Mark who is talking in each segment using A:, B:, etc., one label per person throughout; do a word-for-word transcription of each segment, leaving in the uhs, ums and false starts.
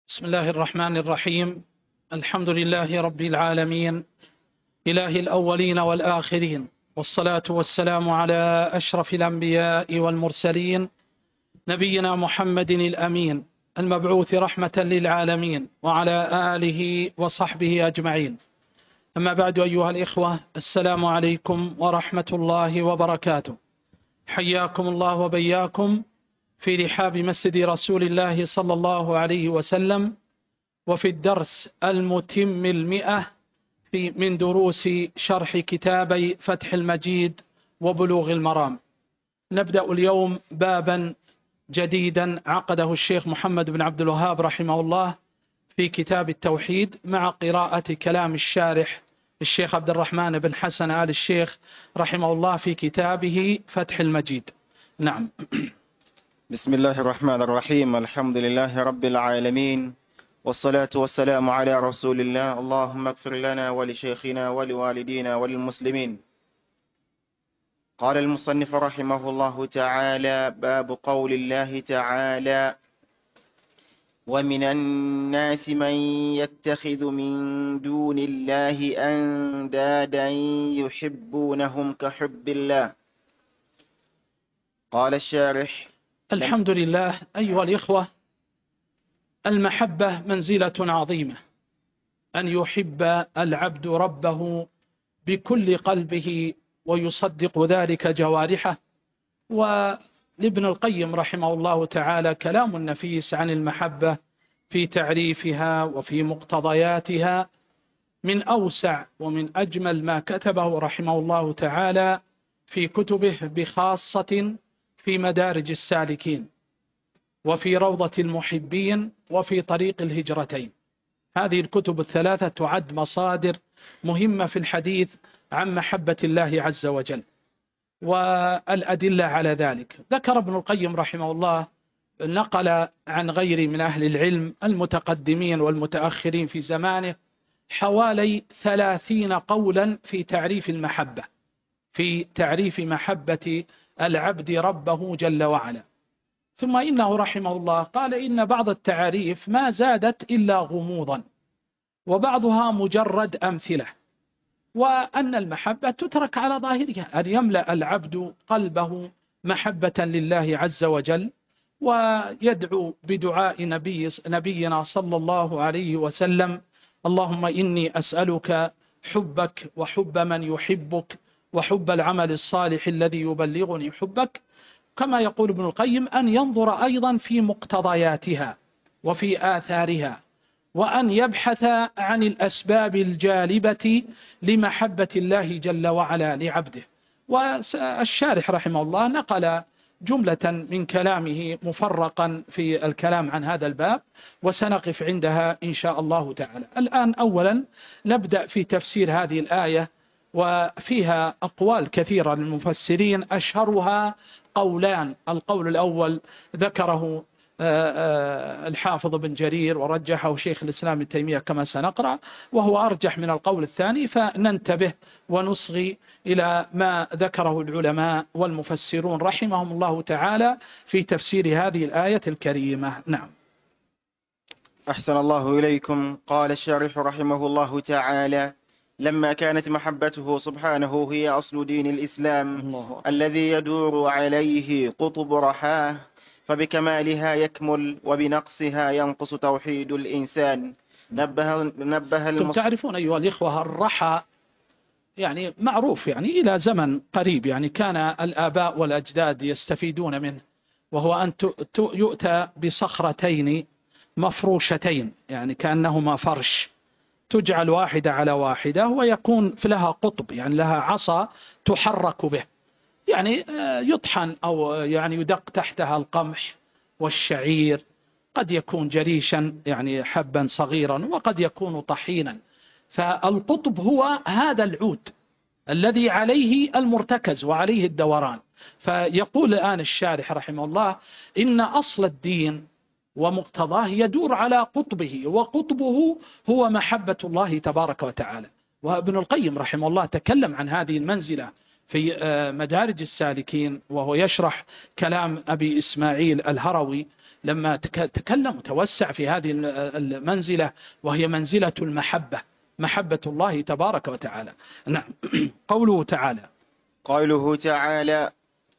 A: بسم الله الرحمن الرحيم. الحمد لله رب العالمين، إله الأولين والآخرين، والصلاة والسلام على أشرف الأنبياء والمرسلين، نبينا محمد الأمين المبعوث رحمة للعالمين، وعلى آله وصحبه أجمعين. أما بعد، أيها الإخوة، السلام عليكم ورحمة الله وبركاته. حياكم الله وبياكم في رحاب مسجد رسول الله صلى الله عليه وسلم، وفي الدرس المتم المئة في من دروس شرح كتابي فتح المجيد وبلوغ المرام. نبدأ اليوم بابا جديدا عقده الشيخ محمد بن عبد الوهاب رحمه الله في كتاب التوحيد، مع قراءة كلام الشارح الشيخ عبد الرحمن بن حسن آل الشيخ رحمه الله في كتابه فتح المجيد. نعم.
B: بسم الله الرحمن الرحيم. الحمد لله رب العالمين، والصلاة والسلام على رسول الله. اللهم اغفر لنا ولشيخنا ولوالدينا وللمسلمين. قال المصنف رحمه الله تعالى: باب قول الله تعالى: ومن الناس من يتخذ من دون الله أندادا يحبونهم كحب الله. قال الشارح:
A: الحمد لله. أيها الإخوة، المحبة منزلة عظيمة، أن يحب العبد ربه بكل قلبه ويصدق ذلك جوارحه. ولابن القيم رحمه الله تعالى كلام نفيس عن المحبة في تعريفها وفي مقتضياتها، من أوسع ومن أجمل ما كتبه رحمه الله تعالى في كتبه، بخاصة في مدارج السالكين، وفي روضة المحبين، وفي طريق الهجرتين. هذه الكتب الثلاثة تعد مصادر مهمة في الحديث عن محبة الله عز وجل والأدلة على ذلك. ذكر ابن القيم رحمه الله، نقل عن غير من أهل العلم المتقدمين والمتأخرين في زمانه حوالي ثلاثين قولا في تعريف المحبة، في تعريف محبة العبد ربه جل وعلا. ثم إنه رحمه الله قال إن بعض التعاريف ما زادت إلا غموضا، وبعضها مجرد أمثلة، وأن المحبة تترك على ظاهرها، أن يملأ العبد قلبه محبة لله عز وجل، ويدعو بدعاء نبي نبينا صلى الله عليه وسلم: اللهم إني أسألك حبك وحب من يحبك وحب العمل الصالح الذي يبلغني حبك. كما يقول ابن القيم: أن ينظر أيضا في مقتضياتها وفي آثارها، وأن يبحث عن الأسباب الجالبة لمحبة الله جل وعلا لعبده. والشارح رحمه الله نقل جملة من كلامه مفرقا في الكلام عن هذا الباب، وسنقف عندها إن شاء الله تعالى. الآن أولا نبدأ في تفسير هذه الآية، وفيها أقوال كثيرة للمفسرين، أشهرها قولان. القول الأول ذكره الحافظ بن جرير ورجحه شيخ الإسلام ابن تيمية كما سنقرأ، وهو أرجح من القول الثاني، فننتبه ونصغي إلى ما ذكره العلماء والمفسرون رحمهم الله تعالى في تفسير هذه الآية الكريمة. نعم.
B: أحسن الله إليكم. قال الشارح رحمه الله تعالى: لما كانت محبته سبحانه هي أصل دين الإسلام الذي يدور عليه قطب رحاه، فبكمالها يكمل وبنقصها ينقص توحيد الإنسان. نبه نبه
A: المص... تعرفون أيها الإخوة، الرحى يعني معروف، يعني إلى زمن قريب يعني كان الآباء والأجداد يستفيدون منه، وهو أن يؤتى بصخرتين مفروشتين، يعني كأنهما فرش، تجعل واحدة على واحدة، ويكون في لها قطب، يعني لها عصا تحرك به، يعني يطحن أو يعني يدق تحتها القمح والشعير، قد يكون جريشا يعني حبا صغيرا، وقد يكون طحينا. فالقطب هو هذا العود الذي عليه المرتكز وعليه الدوران. فيقول الآن الشارح رحمه الله إن أصل الدين ومقتضاه يدور على قطبه، وقطبه هو محبة الله تبارك وتعالى. وابن القيم رحمه الله تكلم عن هذه المنزلة في مدارج السالكين وهو يشرح كلام أبي إسماعيل الهروي لما تكلم وتوسع في هذه المنزلة، وهي منزلة المحبة، محبة الله تبارك وتعالى. نعم. قوله تعالى
B: قوله تعالى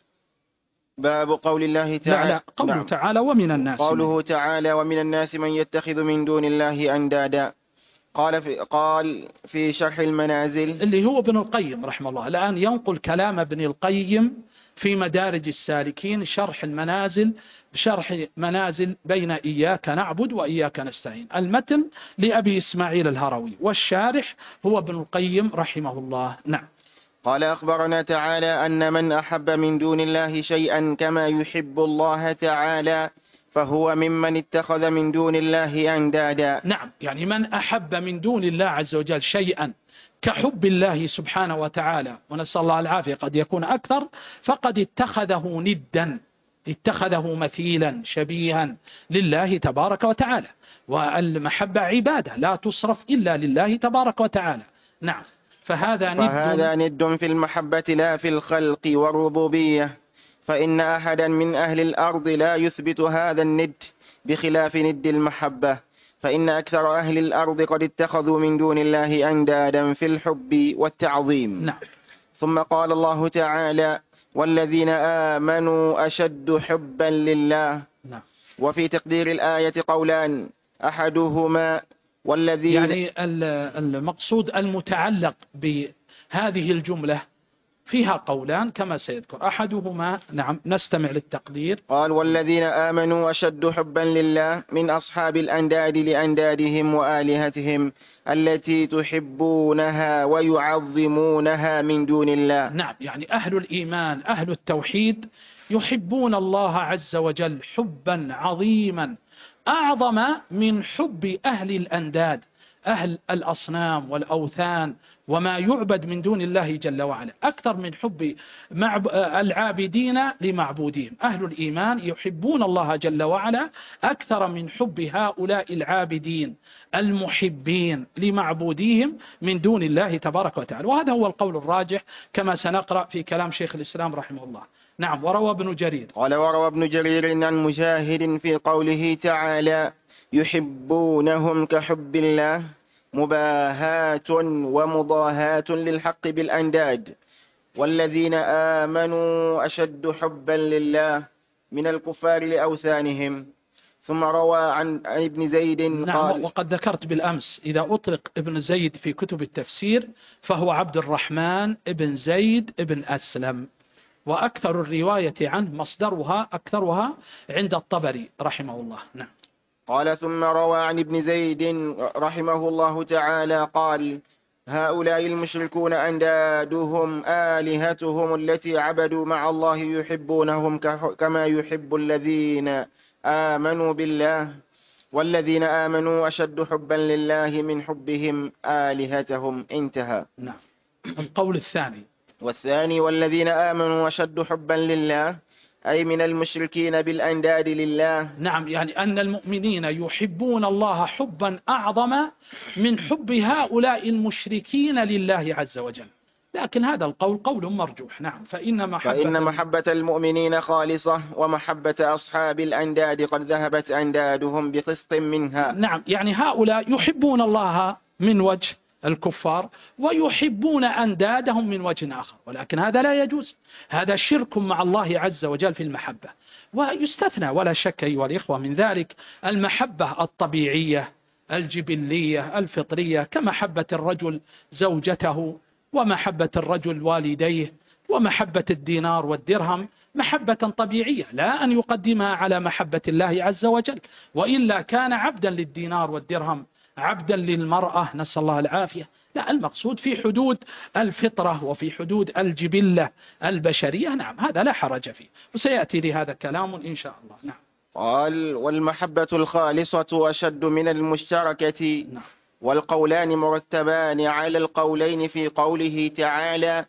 B: باب قول الله تعالى
A: لا لا قوله
B: نعم.
A: تعالى ومن الناس
B: قوله
A: من
B: تعالى ومن الناس من يتخذ من دون الله أندادا. قال في, قال في شرح المنازل
A: اللي هو ابن القيم رحمه الله، الآن ينقل كلام ابن القيم في مدارج السالكين شرح المنازل، بشرح منازل بين إياك نعبد وإياك نستعين. المتن لأبي إسماعيل الهروي والشارح هو ابن القيم رحمه الله. نعم.
B: قال أخبرنا تعالى أن من أحب من دون الله شيئا كما يحب الله تعالى فهو ممن اتخذ من دون الله أندادا.
A: نعم، يعني من أحب من دون الله عز وجل شيئا كحب الله سبحانه وتعالى، ونسأل الله العافية قد يكون أكثر، فقد اتخذه ندا، اتخذه مثيلا شبيها لله تبارك وتعالى. والمحبة عبادة لا تصرف إلا لله تبارك وتعالى. نعم. فهذا ند
B: فهذا ند في المحبة لا في الخلق والربوبية، فإن أحدا من أهل الأرض لا يثبت هذا الند بخلاف ند المحبة، فإن أكثر أهل الأرض قد اتخذوا من دون الله أندادا في الحب والتعظيم.
A: نعم.
B: ثم قال الله تعالى والذين آمنوا أشد حبا لله.
A: نعم.
B: وفي تقدير الآية قولان، أحدهما والذين
A: يعني المقصود المتعلق بهذه الجملة فيها قولان كما سيذكر، أحدهما نعم نستمع للتقدير.
B: قال والذين آمنوا أشد حبا لله من أصحاب الأنداد لأندادهم وآلهتهم التي تحبونها ويعظمونها من دون الله.
A: نعم، يعني أهل الإيمان أهل التوحيد يحبون الله عز وجل حبا عظيما أعظم من حب أهل الأنداد، أهل الأصنام والأوثان وما يعبد من دون الله جل وعلا، أكثر من حب العابدين لمعبودهم. أهل الإيمان يحبون الله جل وعلا أكثر من حب هؤلاء العابدين المحبين لمعبوديهم من دون الله تبارك وتعالى، وهذا هو القول الراجح كما سنقرأ في كلام شيخ الإسلام رحمه الله. نعم. وروى ابن جرير
B: قال وروى ابن جرير عن مجاهد في قوله تعالى يحبونهم كحب الله مباهاة ومضاهاة للحق بالأنداد، والذين آمنوا أشد حبا لله من الكفار لأوثانهم. ثم روى عن ابن زيد
A: نعم.
B: قال
A: وقد ذكرت بالأمس إذا أطلق ابن زيد في كتب التفسير فهو عبد الرحمن ابن زيد ابن أسلم، وأكثر الرواية عنه مصدرها أكثرها عند الطبري رحمه الله. نعم.
B: قال ثم روى عن ابن زيد رحمه الله تعالى قال هؤلاء المشركون أندادهم آلهتهم التي عبدوا مع الله يحبونهم كما يحب الذين آمنوا بالله، والذين آمنوا أشد حبا لله من حبهم آلهتهم. انتهى.
A: نعم. القول الثاني
B: والثاني والذين آمنوا أشد حبا لله أي من المشركين بالأنداد لله.
A: نعم، يعني أن المؤمنين يحبون الله حبا أعظم من حب هؤلاء المشركين لله عز وجل، لكن هذا القول قول مرجوح. نعم. فإن محبة,
B: فإن محبة المؤمنين خالصة، ومحبة أصحاب الأنداد قد ذهبت أندادهم بقسط منها.
A: نعم، يعني هؤلاء يحبون الله من وجه الكفار ويحبون أندادهم من وجه آخر، ولكن هذا لا يجوز، هذا شرك مع الله عز وجل في المحبة. ويستثنى ولا شك أيها الإخوة من ذلك المحبة الطبيعية الجبلية الفطرية كمحبة الرجل زوجته، ومحبة الرجل والديه، ومحبة الدينار والدرهم، محبة طبيعية لا أن يقدمها على محبة الله عز وجل، وإلا كان عبدا للدينار والدرهم، عبدا للمرأة، نسأل الله العافية. لا، المقصود في حدود الفطرة وفي حدود الجبلة البشرية. نعم، هذا لا حرج فيه، وسيأتي لهذا كلام إن شاء الله. نعم.
B: قال والمحبة الخالصة أشد من المشتركة.
A: نعم.
B: والقولان مرتبان على القولين في قوله تعالى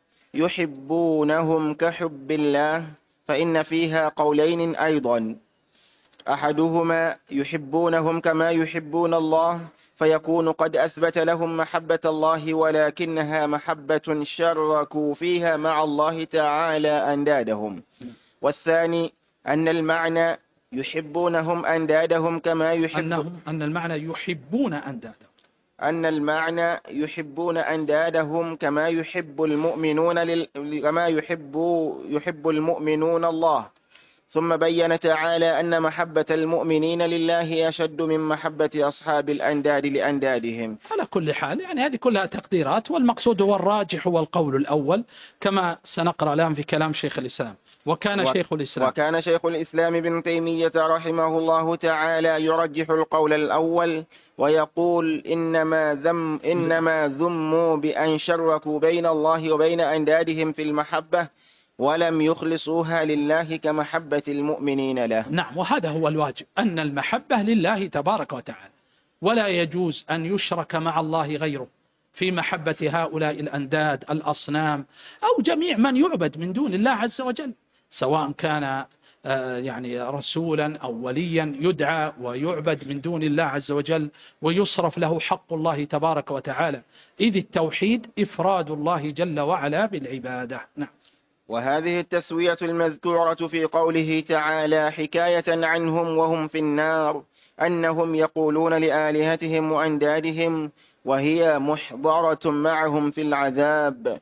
B: يحبونهم كحب الله، فإن فيها قولين أيضا، أحدهما يحبونهم كما يحبون الله، فيكون قد أثبت لهم محبة الله، ولكنها محبة شركوا فيها مع الله تعالى أندادهم. والثاني أن المعنى يحبونهم أندادهم كما يحب
A: أنهم أن المعنى يحبون أندادهم
B: أن المعنى يحبون أندادهم كما يحب المؤمنون لل... كما يحب يحب المؤمنون الله. ثم بين تعالى أن محبة المؤمنين لله أشد من محبة أصحاب الأنداد لأندادهم.
A: على كل حال يعني هذه كلها تقديرات، والمقصود هو الراجح هو القول الأول كما سنقرأ الآن في كلام شيخ الإسلام. وكان
B: و...
A: شيخ الإسلام
B: وكان شيخ الإسلام ابن تيمية رحمه الله تعالى يرجح القول الأول ويقول إنما ذم إنما ذموا بأن شركوا بين الله وبين أندادهم في المحبة ولم يخلصوها لله كمحبة المؤمنين له.
A: نعم، وهذا هو الواجب، أن المحبة لله تبارك وتعالى، ولا يجوز أن يشرك مع الله غيره في محبة هؤلاء الأنداد الأصنام أو جميع من يعبد من دون الله عز وجل، سواء كان يعني رسولا أو وليا يدعى ويعبد من دون الله عز وجل ويصرف له حق الله تبارك وتعالى، إذ التوحيد إفراد الله جل وعلا بالعبادة. نعم.
B: وهذه التسوية المذكورة في قوله تعالى حكاية عنهم وهم في النار أنهم يقولون لآلهتهم وأندادهم وهي محضرة معهم في العذاب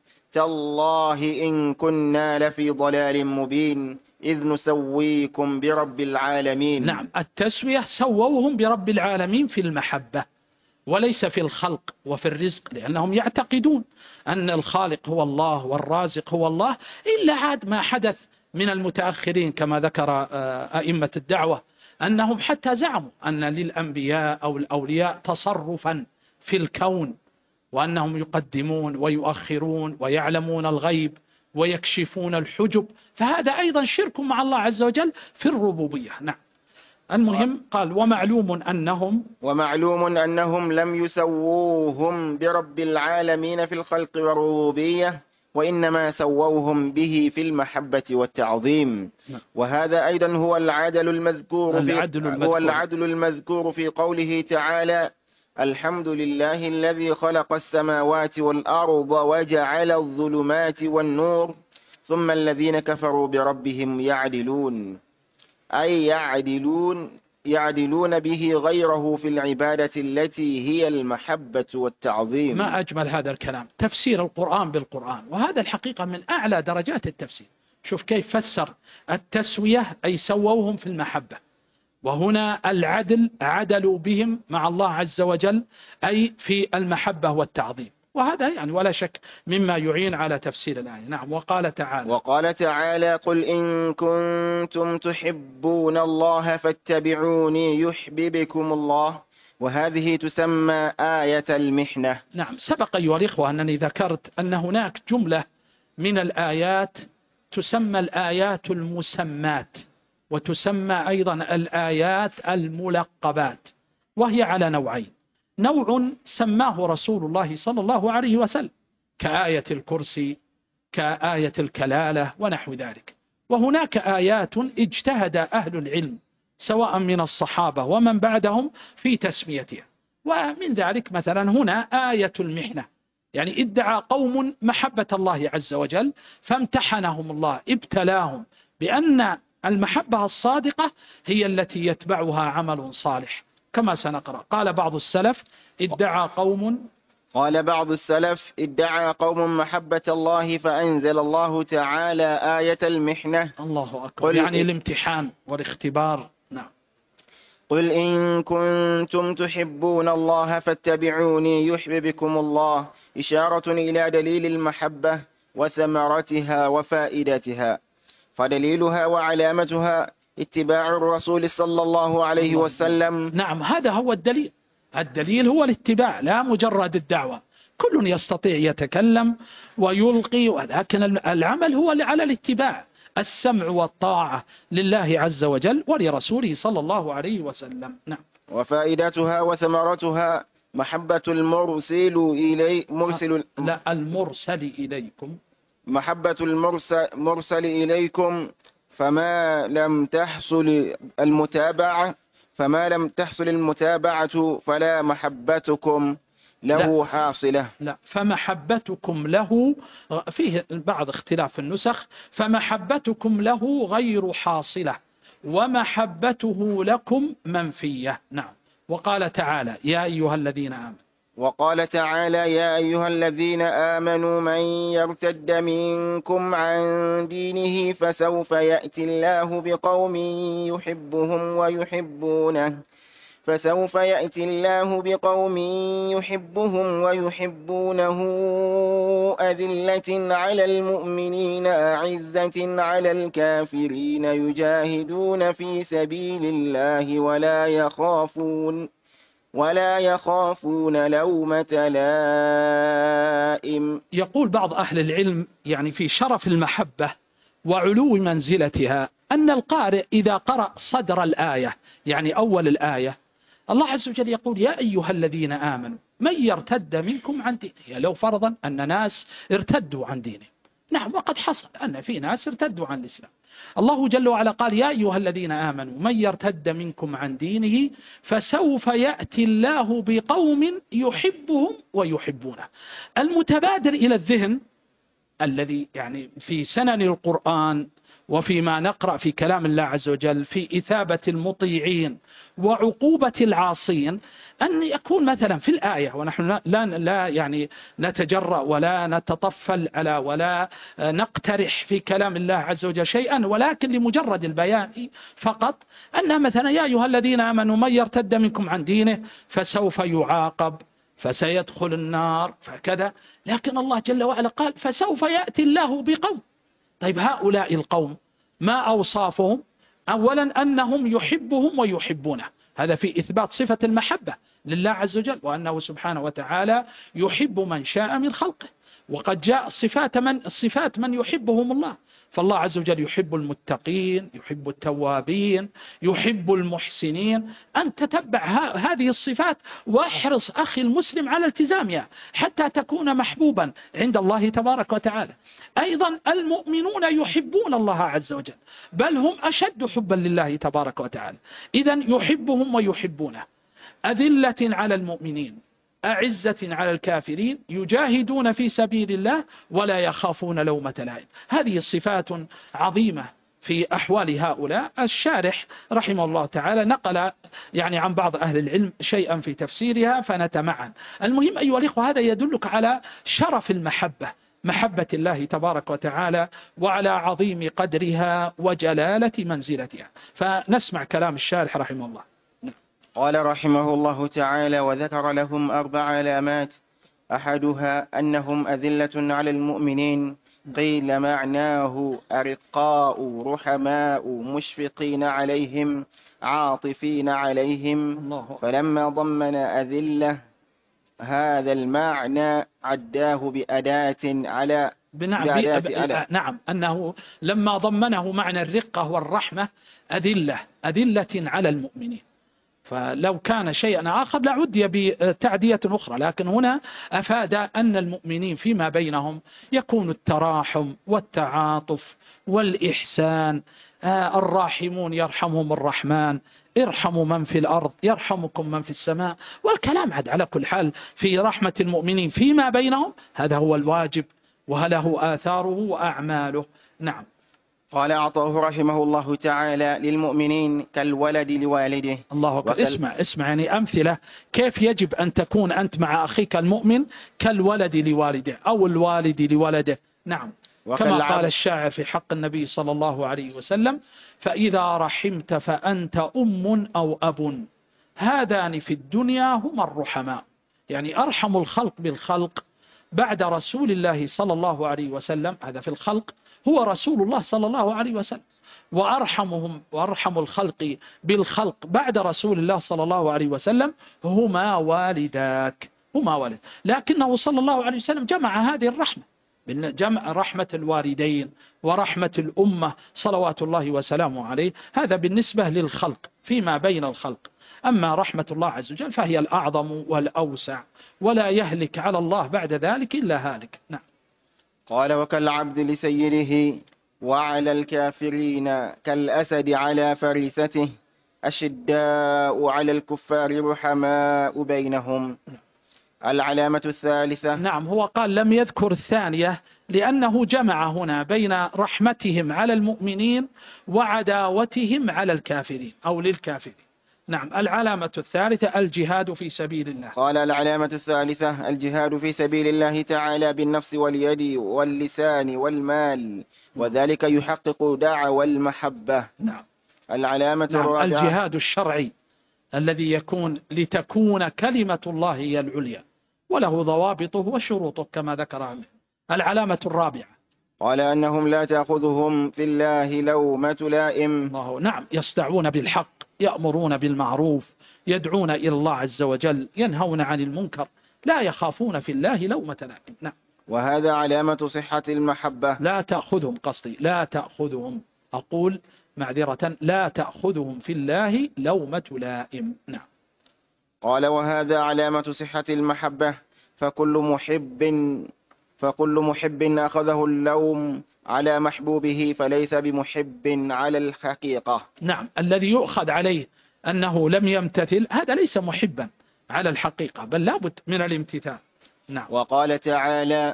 B: تالله إن كنا لفي ضلال مبين إذ نسويكم برب العالمين.
A: نعم، التسوية سووهم برب العالمين في المحبة وليس في الخلق وفي الرزق، لأنهم يعتقدون أن الخالق هو الله والرازق هو الله، إلا عاد ما حدث من المتأخرين كما ذكر أئمة الدعوة أنهم حتى زعموا أن للأنبياء أو الأولياء تصرفا في الكون، وأنهم يقدمون ويؤخرون ويعلمون الغيب ويكشفون الحجب، فهذا أيضا شرك مع الله عز وجل في الربوبية. نعم. المهم قال ومعلوم أنهم
B: ومعلوم أنهم لم يسووهم برب العالمين في الخلق والربوبية، وإنما سووهم به في المحبة والتعظيم. وهذا أيضا هو العدل المذكور
A: العدل
B: في
A: المذكور.
B: هو العدل المذكور في قوله تعالى الحمد لله الذي خلق السماوات والأرض وجعل الظلمات والنور ثم الذين كفروا بربهم يعدلون، أي يعدلون يعدلون به غيره في العبادة التي هي المحبة والتعظيم.
A: ما أجمل هذا الكلام، تفسير القرآن بالقرآن، وهذا الحقيقة من أعلى درجات التفسير. شوف كيف فسر التسوية أي سووهم في المحبة، وهنا العدل عدلوا بهم مع الله عز وجل أي في المحبة والتعظيم، وهذا يعني ولا شك مما يعين على تفسير الآية. نعم. وقال تعالى
B: وقال تعالى قل إن كنتم تحبون الله فاتبعوني يحببكم الله، وهذه تسمى آية المحنة.
A: نعم. سبق أيها الإخوة أنني ذكرت أن هناك جملة من الآيات تسمى الآيات المسمات، وتسمى أيضا الآيات الملقبات، وهي على نوعين. نوع سماه رسول الله صلى الله عليه وسلم كآية الكرسي، كآية الكلالة ونحو ذلك، وهناك آيات اجتهد أهل العلم سواء من الصحابة ومن بعدهم في تسميتها، ومن ذلك مثلا هنا آية المحنة، يعني ادعى قوم محبة الله عز وجل فامتحنهم الله، ابتلاهم بأن المحبة الصادقة هي التي يتبعها عمل صالح، كما سنقرأ. قال بعض السلف ادعى قوم
B: قال بعض السلف ادعى قوم محبة الله فأنزل الله تعالى آية المحنة.
A: الله أكبر، يعني الامتحان والاختبار. نعم.
B: قل إن كنتم تحبون الله فاتبعوني يحببكم الله، إشارة إلى دليل المحبة وثمرتها وفائدتها، فدليلها وعلامتها اتباع الرسول صلى الله عليه وسلم.
A: نعم، هذا هو الدليل. الدليل هو الاتباع لا مجرد الدعوة. كل يستطيع يتكلم ويلقي، ولكن العمل هو على الاتباع، السمع والطاعة لله عز وجل ولرسوله صلى الله عليه وسلم. نعم.
B: وفائدتها وثمرتها محبة المرسل إلي مرسل
A: لا المرسل إليكم
B: محبة المرسل مرسل إليكم، فما لم تحصل المتابعة فما لم تحصل المتابعة فلا محبتكم له
A: لا
B: حاصلة.
A: لا فمحبتكم له فيه بعض اختلاف النسخ، فمحبتكم له غير حاصلة ومحبته لكم منفية. نعم. وقال تعالى يا أيها الذين آمنوا.
B: وقال تعالى يا أيها الذين آمنوا من يرتد منكم عن دينه فسوف يأتي الله بقوم يحبهم ويحبونه فسوف يأتي الله بقوم يحبهم ويحبونه أذلة على المؤمنين أعزة على الكافرين يجاهدون في سبيل الله ولا يخافون ولا يخافون لومة لائم.
A: يقول بعض أهل العلم يعني في شرف المحبة وعلو منزلتها أن القارئ إذا قرأ صدر الآية يعني أول الآية الله عز وجل يقول يا أيها الذين آمنوا من يرتد منكم عن دينه، يعني لو فرضا أن ناس ارتدوا عن دينه. نعم وقد حصل أن في ناس ارتدوا عن الإسلام. الله جل وعلا قال يا أيها الذين آمنوا من يرتد منكم عن دينه فسوف يأتي الله بقوم يحبهم ويحبونه. المتبادر إلى الذهن الذي يعني في سنن القرآن وفيما نقرأ في كلام الله عز وجل في إثابة المطيعين وعقوبة العاصين أن يكون مثلا في الآية، ونحن لا, لا يعني نتجرأ ولا نتطفل على ولا نقترح في كلام الله عز وجل شيئا، ولكن لمجرد البيان فقط أن مثلا يا أيها الذين آمنوا من يرتد منكم عن دينه فسوف يعاقب فسيدخل النار فكذا. لكن الله جل وعلا قال فسوف يأتي الله بقوم. طيب هؤلاء القوم ما أوصافهم؟ أولا أنهم يحبهم ويحبونه، هذا في إثبات صفة المحبة لله عز وجل، وأنه سبحانه وتعالى يحب من شاء من خلقه. وقد جاء صفات من, الصفات من يحبهم الله، فالله عز وجل يحب المتقين يحب التوابين يحب المحسنين. أن تتبع هذه الصفات واحرص أخي المسلم على التزامها حتى تكون محبوبا عند الله تبارك وتعالى. أيضا المؤمنون يحبون الله عز وجل بل هم أشد حبا لله تبارك وتعالى، إذن يحبهم ويحبونه. أذلة على المؤمنين أعزة على الكافرين يجاهدون في سبيل الله ولا يخافون لومة لائم. هذه الصفات عظيمة في أحوال هؤلاء. الشارح رحمه الله تعالى نقل يعني عن بعض أهل العلم شيئا في تفسيرها فنتمعن. المهم أيها الإخوة هذا يدلك على شرف المحبة، محبة الله تبارك وتعالى، وعلى عظيم قدرها وجلالة منزلتها. فنسمع كلام الشارح رحمه الله.
B: قال رحمه الله تعالى وذكر لهم أربع علامات، أحدها أنهم أذلة على المؤمنين، قيل معناه أرقاء رحماء مشفقين عليهم عاطفين عليهم، فلما ضمن أذلة هذا المعنى عداه بأداة على
A: بنعم, على نعم أنه لما ضمنه معنى الرقة والرحمة أذلة أذلة على المؤمنين، فلو كان شيئا آخر لعدي بتعدية أخرى، لكن هنا أفاد أن المؤمنين فيما بينهم يكون التراحم والتعاطف والإحسان. آه الراحمون يرحمهم الرحمن، ارحموا من في الأرض يرحمكم من في السماء. والكلام عد على كل حال في رحمة المؤمنين فيما بينهم، هذا هو الواجب وله آثاره وأعماله. نعم.
B: قال أعطاه رحمه الله تعالى للمؤمنين كالولد لوالده.
A: الله أكبر. وكال... اسمع اسمع يعني أمثلة كيف يجب أن تكون أنت مع أخيك المؤمن كالولد لوالده أو الوالد لولده. نعم. كما قال الشاعر في حق النبي صلى الله عليه وسلم فإذا رحمت فأنت أم أو أب هذان في الدنيا هما الرحماء. يعني أرحم الخلق بالخلق بعد رسول الله صلى الله عليه وسلم، هذا في الخلق هو رسول الله صلى الله عليه وسلم، وأرحمهم وأرحم الخلق بالخلق بعد رسول الله صلى الله عليه وسلم هما والداك هما والد. لكنه صلى الله عليه وسلم جمع هذه الرحمة، جمع رحمة الوالدين ورحمة الأمة صلوات الله وسلامه عليه، هذا بالنسبة للخلق فيما بين الخلق. أما رحمة الله عز وجل فهي الأعظم والأوسع، ولا يهلك على الله بعد ذلك إلا هالك. نعم.
B: قال وكالعبد لسيده وعلى الكافرين كالأسد على فريسته، أشداء على الكفار رحماء بينهم. العلامة الثالثة.
A: نعم، هو قال لم يذكر الثانية لأنه جمع هنا بين رحمتهم على المؤمنين وعداوتهم على الكافرين أو للكافرين. نعم، العلامة الثالثة الجهاد في سبيل الله.
B: قال العلامة الثالثة الجهاد في سبيل الله تعالى بالنفس واليد واللسان والمال، وذلك يحقق دعوى المحبة.
A: نعم.
B: العلامة
A: نعم.
B: الرابعة
A: الجهاد الشرعي الذي يكون لتكون كلمة الله هي العليا، وله ضوابطه وشروطه كما ذكر عنه. العلامة الرابعة
B: قال أنهم لا تأخذهم في الله لومة لائم.
A: الله. نعم، يصدعون بالحق، يأمرون بالمعروف، يدعون إلى الله عز وجل، ينهون عن المنكر، لا يخافون في الله لومة لائم. نعم.
B: وهذا علامة صحة المحبة.
A: لا تأخذهم، قصدي لا تأخذهم، أقول معذرة، لا تأخذهم في الله لومة لائم. نعم.
B: قال وهذا علامة صحة المحبة، فكل محب فكل محب أخذه اللوم على محبوبه فليس بمحب على الحقيقة.
A: نعم، الذي يؤخذ عليه أنه لم يمتثل هذا ليس محبا على الحقيقة، بل لابد من الامتثال. نعم.
B: وقال تعالى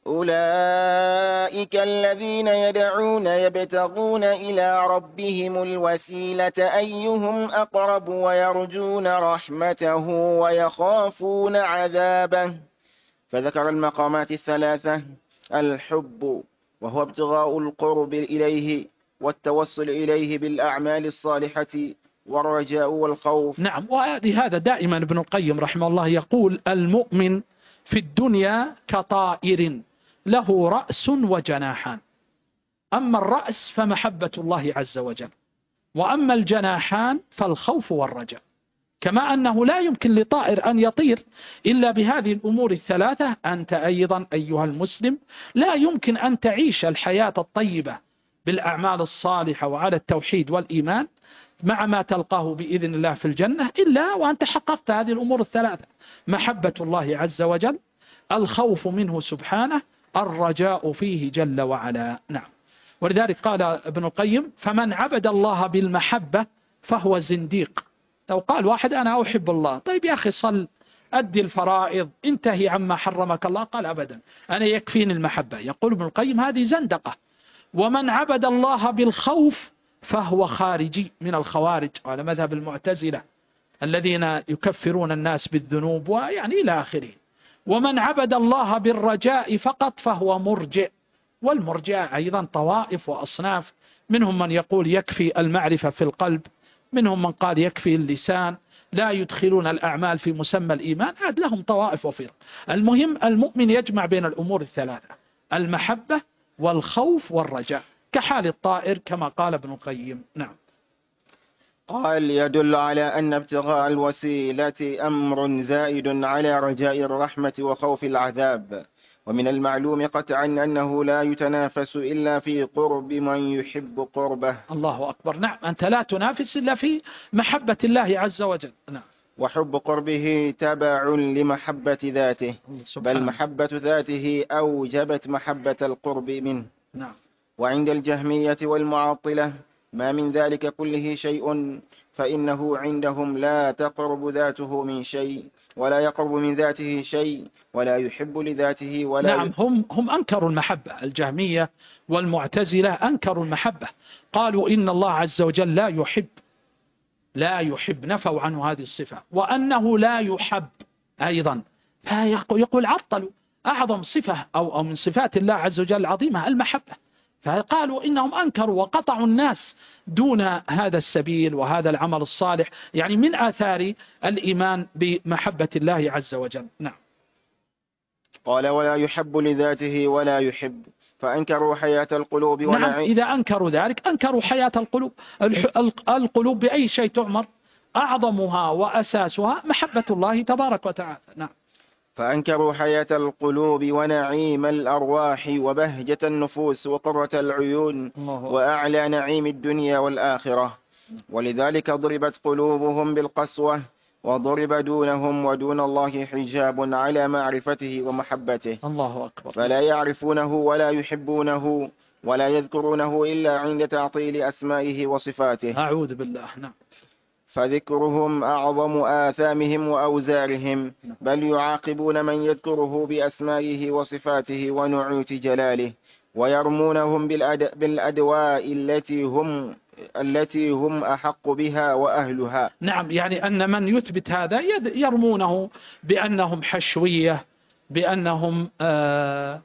B: أولئك الذين يدعون يبتغون إلى ربهم الوسيلة أيهم أقرب ويرجون رحمته ويخافون عذابه. فذكر المقامات الثلاثة: الحب وهو ابتغاء القرب إليه والتوصل إليه بالأعمال الصالحة، والرجاء والخوف.
A: نعم، ولهذا دائما ابن القيم رحمه الله يقول المؤمن في الدنيا كطائر له رأس وجناحان، أما الرأس فمحبة الله عز وجل، وأما الجناحان فالخوف والرجاء. كما أنه لا يمكن لطائر أن يطير إلا بهذه الأمور الثلاثة، أنت أيضا أيها المسلم لا يمكن أن تعيش الحياة الطيبة بالأعمال الصالحة وعلى التوحيد والإيمان مع ما تلقاه بإذن الله في الجنة إلا وأنت حققت هذه الأمور الثلاثة: محبة الله عز وجل، الخوف منه سبحانه، الرجاء فيه جل وعلا. نعم. ولذلك قال ابن القيم فمن عبد الله بالمحبة فهو زنديق. لو قال واحد أنا أحب الله، طيب يا أخي صل، أدي الفرائض، انتهي عما حرمك الله، قال أبدا أنا يكفيني المحبة، يقول ابن القيم هذه زندقة. ومن عبد الله بالخوف فهو خارجي من الخوارج على مذهب المعتزلة الذين يكفرون الناس بالذنوب ويعني إلى آخره. ومن عبد الله بالرجاء فقط فهو مرجئ، والمرجئة أيضا طوائف وأصناف، منهم من يقول يكفي المعرفة في القلب، منهم من قال يكفي اللسان، لا يدخلون الأعمال في مسمى الإيمان، عاد لهم طوائف وفرق. المهم المؤمن يجمع بين الأمور الثلاثة: المحبة والخوف والرجاء، كحال الطائر كما قال ابن القيم. نعم.
B: قال يدل على أن ابتغاء الوسيلة أمر زائد على رجاء الرحمة وخوف العذاب، ومن المعلوم قطعا أنه لا يتنافس إلا في قرب من يحب قربه.
A: الله أكبر. نعم، أنت لا تنافس إلا في محبة الله عز وجل. نعم.
B: وحب قربه تبع لمحبة ذاته، بل محبة ذاته أوجبت محبة القرب منه.
A: نعم.
B: وعند الجهمية والمعطلة ما من ذلك كله شيء، فإنه عندهم لا تقرب ذاته من شيء ولا يقرب من ذاته شيء ولا يحب لذاته ولا
A: نعم. هم هم أنكروا المحبة، الجهمية والمعتزلة أنكروا المحبة، قالوا إن الله عز وجل لا يحب، لا يحب، نفوا عنه هذه الصفة، وأنه لا يحب أيضا، فيقول عطلوا أعظم صفة أو, أو من صفات الله عز وجل العظيمة المحبة، فقالوا إنهم أنكروا وقطعوا الناس دون هذا السبيل وهذا العمل الصالح، يعني من آثار الإيمان بمحبة الله عز وجل. نعم.
B: قال ولا يحب لذاته ولا يحب، فأنكروا حياة القلوب.
A: نعم، إذا أنكروا ذلك أنكروا حياة القلوب. القلوب بأي شيء تعمر؟ أعظمها وأساسها محبة الله تبارك وتعالى. نعم.
B: فأنكروا حياة القلوب ونعيم الأرواح وبهجة النفوس وقرة العيون وأعلى نعيم الدنيا والآخرة، ولذلك ضربت قلوبهم بالقسوة، وضرب دونهم ودون الله حجاب على معرفته ومحبته.
A: الله أكبر.
B: فلا يعرفونه ولا يحبونه ولا يذكرونه إلا عند تعطيل أسمائه وصفاته.
A: أعوذ بالله. نعم.
B: فذكرهم أعظم آثامهم وأوزارهم، بل يعاقبون من يذكره بأسمائه وصفاته ونعوت جلاله، ويرمونهم بالأد... بالأدواء التي هم التي هم أحق بها وأهلها.
A: نعم، يعني أن من يثبت هذا يرمونه بأنهم حشوية، بأنهم آآ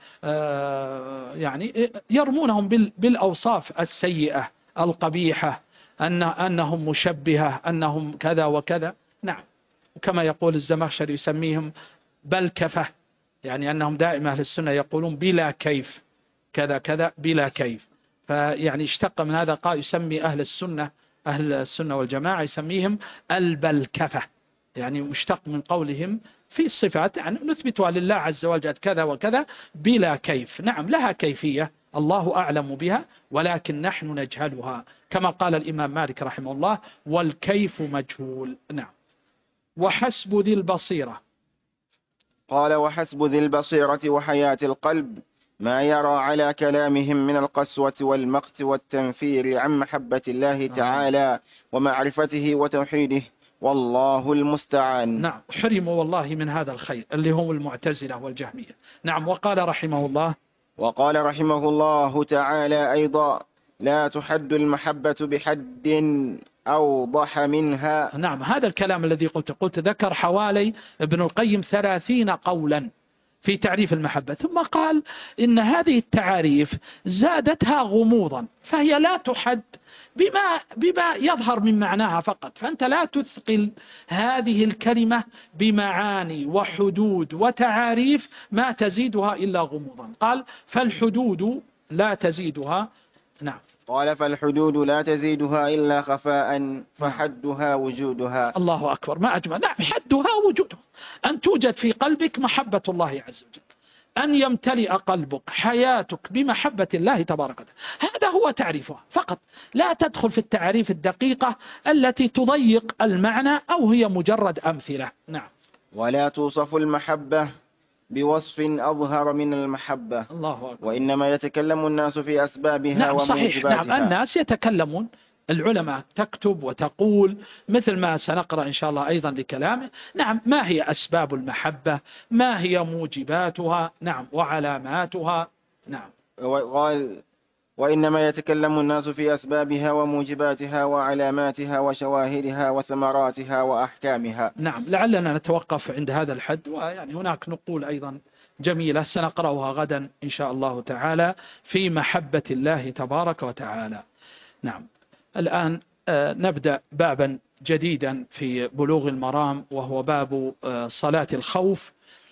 A: آآ يعني يرمونهم بالأوصاف السيئة القبيحة، أن أنهم مشبهة، أنهم كذا وكذا. نعم، وكما يقول الزمخشري يسميهم بلكفة، يعني أنهم دائما أهل السنة يقولون بلا كيف كذا كذا بلا كيف. فيعني اشتق من هذا قال يسمي أهل السنة أهل السنة والجماعة يسميهم البلكفة، يعني مشتق من قولهم في الصفات، يعني نثبتها لله عز وجل كذا وكذا بلا كيف. نعم، لها كيفية الله أعلم بها، ولكن نحن نجهلها، كما قال الإمام مالك رحمه الله: والكيف مجهول. نعم. وحسب ذي البصيرة،
B: قال: وحسب ذي البصيرة وحياة القلب ما يرى على كلامهم من القسوة والمقت والتنفير عن محبة الله تعالى ومعرفته وتوحيده، والله المستعان.
A: نعم، حرموا والله من هذا الخير اللي هم المعتزلة والجهمية. نعم. وقال رحمه الله
B: وقال رحمه الله تعالى أيضا: لا تحد المحبة بحد أوضح منها.
A: نعم، هذا الكلام الذي قلت قلت ذكر حوالي ابن القيم ثلاثين قولا في تعريف المحبة، ثم قال إن هذه التعاريف زادتها غموضا، فهي لا تحد بما, بما يظهر من معناها فقط، فأنت لا تثقل هذه الكلمة بمعاني وحدود وتعاريف ما تزيدها إلا غموضا. قال: فالحدود لا تزيدها. نعم.
B: قال: فالحدود لا تزيدها إلا خفاء، فحدها وجودها.
A: الله أكبر، ما أجمل. نعم، حدها وجودها، أن توجد في قلبك محبة الله عز وجل، أن يمتلئ قلبك حياتك بمحبة الله تبارك وتعالى، هذا هو تعريفها فقط. لا تدخل في التعريف الدقيقة التي تضيق المعنى أو هي مجرد أمثلة. نعم.
B: ولا توصف المحبة بوصف أظهر من المحبة.
A: الله أكبر.
B: وإنما يتكلم الناس في أسبابها
A: نعم
B: وموجباتها.
A: صحيح. نعم، الناس يتكلمون، العلماء تكتب وتقول مثل ما سنقرأ إن شاء الله أيضا لكلامه. نعم، ما هي أسباب المحبة، ما هي موجباتها، نعم، وعلاماتها. نعم.
B: وقال: وإنما يتكلم الناس في أسبابها وموجباتها وعلاماتها وشواهدها وثمراتها وأحكامها.
A: نعم، لعلنا نتوقف عند هذا الحد، ويعني هناك نقول أيضا جميلة سنقرأها غدا إن شاء الله تعالى في محبة الله تبارك وتعالى. نعم. الآن نبدأ بابا جديدا في بلوغ المرام، وهو باب صلاة الخوف.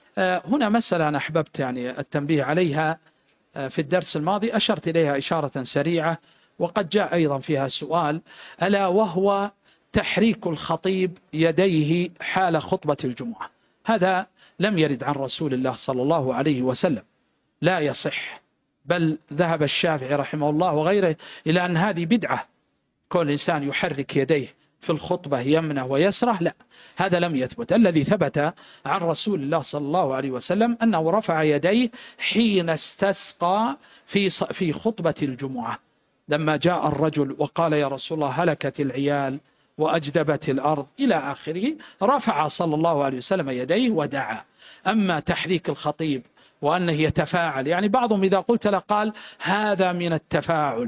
A: هنا مسألة أنا أحببت يعني التنبيه عليها، في الدرس الماضي أشرت إليها إشارة سريعة، وقد جاء أيضا فيها سؤال، ألا وهو تحريك الخطيب يديه حال خطبة الجمعة. هذا لم يرد عن رسول الله صلى الله عليه وسلم، لا يصح، بل ذهب الشافعي رحمه الله وغيره إلى أن هذه بدعة، كل إنسان يحرك يديه في الخطبة يمنه ويسره، لا، هذا لم يثبت. الذي ثبت عن رسول الله صلى الله عليه وسلم أنه رفع يديه حين استسقى في في خطبة الجمعة، لما جاء الرجل وقال: يا رسول الله هلكت العيال وأجدبت الأرض إلى آخره، رفع صلى الله عليه وسلم يديه ودعا. أما تحريك الخطيب وأنه يتفاعل، يعني بعضهم إذا قلت له قال: هذا من التفاعل،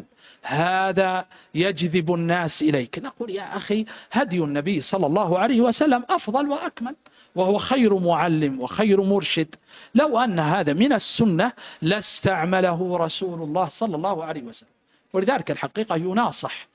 A: هذا يجذب الناس إليك. نقول: يا أخي، هدي النبي صلى الله عليه وسلم أفضل وأكمل، وهو خير معلم وخير مرشد. لو أن هذا من السنة لاستعمله رسول الله صلى الله عليه وسلم. ولذلك الحقيقة يناصح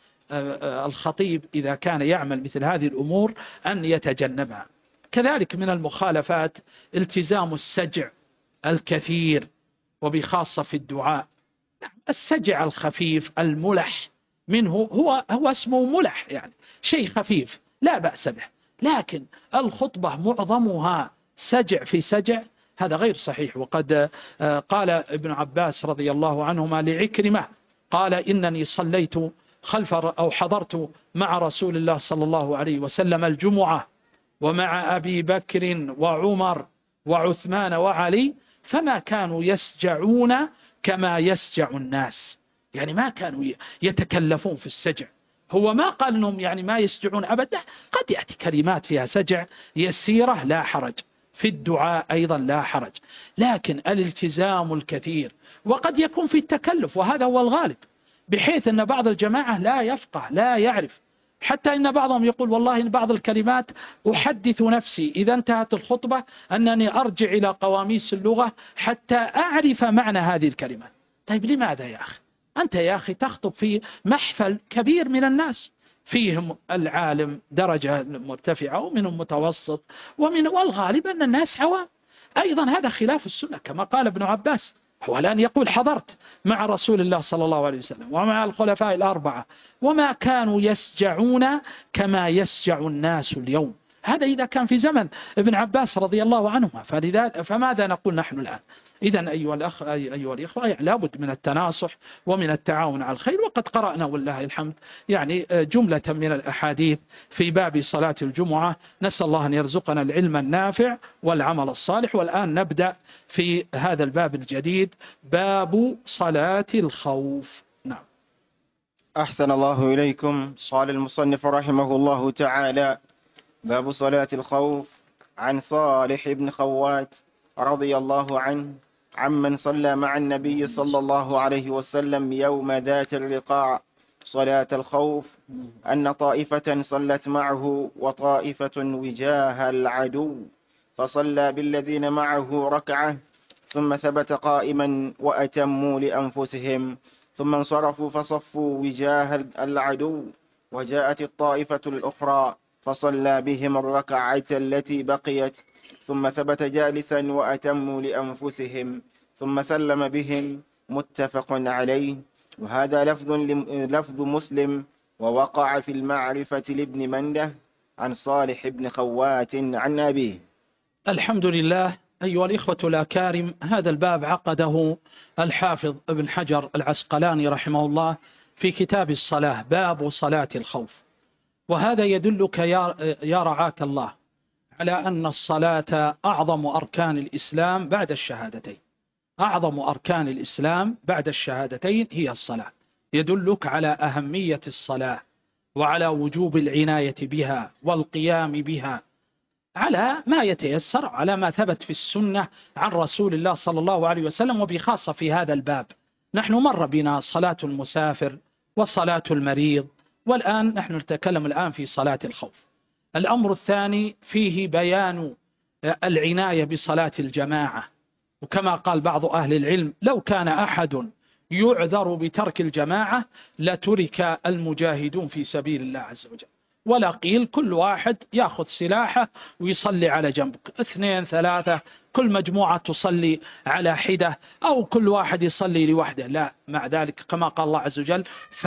A: الخطيب إذا كان يعمل مثل هذه الأمور أن يتجنبها. كذلك من المخالفات التزام السجع الكثير، وبخاصة في الدعاء. السجع الخفيف الملح منه هو هو اسمه ملح، يعني شيء خفيف لا بأس به، لكن الخطبة معظمها سجع في سجع، هذا غير صحيح. وقد قال ابن عباس رضي الله عنهما لعكرمة، قال: إنني صليت خلف أو حضرت مع رسول الله صلى الله عليه وسلم الجمعة ومع أبي بكر وعمر وعثمان وعلي، فما كانوا يسجعون كما يسجع الناس، يعني ما كانوا يتكلفون في السجع هو ما قال أنهم يعني ما يسجعون أبدا، قد يأتي كلمات فيها سجع يسيرة لا حرج، في الدعاء أيضا لا حرج، لكن الالتزام الكثير، وقد يكون في التكلف وهذا هو الغالب، بحيث أن بعض الجماعة لا يفقه لا يعرف، حتى إن بعضهم يقول والله إن بعض الكلمات أحدث نفسي إذا انتهت الخطبة أنني أرجع إلى قواميس اللغة حتى أعرف معنى هذه الكلمات. طيب لماذا يا أخي؟ أنت يا أخي تخطب في محفل كبير من الناس، فيهم العالم درجة مرتفعة ومنهم متوسط ومن والغالب أن الناس عوام. أيضا هذا خلاف السنة، كما قال ابن عباس، هو الآن يقول حضرت مع رسول الله صلى الله عليه وسلم ومع الخلفاء الأربعة وما كانوا يسجعون كما يسجع الناس اليوم. هذا إذا كان في زمن ابن عباس رضي الله عنهما، فلذلك فماذا نقول نحن الآن؟ إذن أيها الأخ أيها الإخوة لابد من التناصح ومن التعاون على الخير. وقد قرأنا والله الحمد يعني جملة من الأحاديث في باب صلاة الجمعة، نسأل الله أن يرزقنا العلم النافع والعمل الصالح. والآن نبدأ في هذا الباب الجديد، باب صلاة الخوف. نعم.
B: أحسن الله إليكم. قال المصنف رحمه الله تعالى: باب صلاة الخوف. عن صالح بن خوات رضي الله عنه عمن صلى مع النبي صلى الله عليه وسلم يوم ذات الرقاع صلاة الخوف أن طائفة صلت معه وطائفة وجاه العدو، فصلى بالذين معه ركعة ثم ثبت قائما وأتموا لأنفسهم، ثم انصرفوا فصفوا وجاه العدو، وجاءت الطائفة الأخرى فصلى بهم الركعة التي بقيت، ثم ثبت جالسا وأتموا لأنفسهم، ثم سلم بهم. متفق عليه. وهذا لفظ لفظ مسلم، ووقع في المعرفة لابن منده عن صالح بن خوات عن أبيه.
A: الحمد لله. أيها الإخوة الأكارم، هذا الباب عقده الحافظ ابن حجر العسقلاني رحمه الله في كتاب الصلاة، باب صلاة الخوف. وهذا يدلك يا رعاك الله على أن الصلاة أعظم أركان الإسلام بعد الشهادتين. أعظم أركان الإسلام بعد الشهادتين هي الصلاة، يدلك على أهمية الصلاة وعلى وجوب العناية بها والقيام بها على ما يتيسر، على ما ثبت في السنة عن رسول الله صلى الله عليه وسلم. وبخاصة في هذا الباب نحن مر بنا صلاة المسافر وصلاة المريض، والآن نحن نتكلم الآن في صلاة الخوف. الأمر الثاني فيه بيان العناية بصلاة الجماعة، وكما قال بعض أهل العلم لو كان أحد يعذر بترك الجماعة لترك المجاهدون في سبيل الله عز وجل، ولا قيل كل واحد يأخذ سلاحه ويصلي على جنبك، اثنين ثلاثة كل مجموعة تصلي على حدة، أو كل واحد يصلي لوحده، لا. مع ذلك كما قال الله عز وجل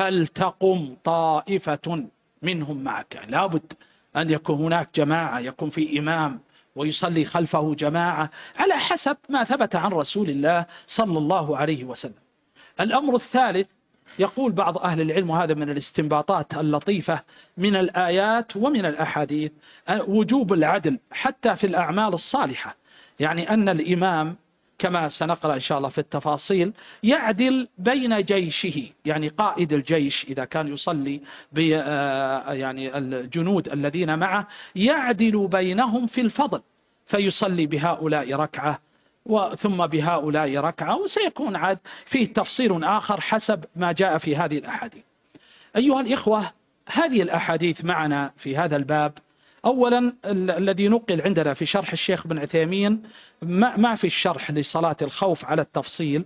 A: فلتقم طائفة منهم معك، لابد أن يكون هناك جماعة، يكون في إمام ويصلي خلفه جماعة على حسب ما ثبت عن رسول الله صلى الله عليه وسلم. الأمر الثالث يقول بعض أهل العلم، وهذا من الاستنباطات اللطيفة من الآيات ومن الأحاديث، وجوب العدل حتى في الأعمال الصالحة، يعني أن الإمام كما سنقرأ إن شاء الله في التفاصيل يعدل بين جيشه، يعني قائد الجيش إذا كان يصلي ب يعني الجنود الذين معه يعدل بينهم في الفضل، فيصلي بهؤلاء ركعة ثم بهؤلاء ركعة، وسيكون عاد فيه تفصيل آخر حسب ما جاء في هذه الأحاديث. أيها الإخوة، هذه الأحاديث معنا في هذا الباب. أولا الذي نقل عندنا في شرح الشيخ بن عثيمين ما في الشرح لصلاة الخوف على التفصيل،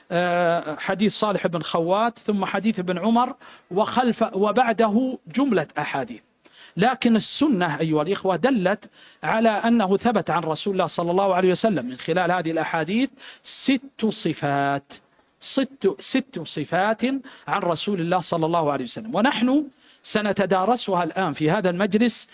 A: حديث صالح بن خوات ثم حديث ابن عمر وخلف وبعده جملة أحاديث. لكن السنة أيها الإخوة دلت على أنه ثبت عن رسول الله صلى الله عليه وسلم من خلال هذه الأحاديث ست صفات ست, ست صفات عن رسول الله صلى الله عليه وسلم، ونحن سنتدارسها الآن في هذا المجلس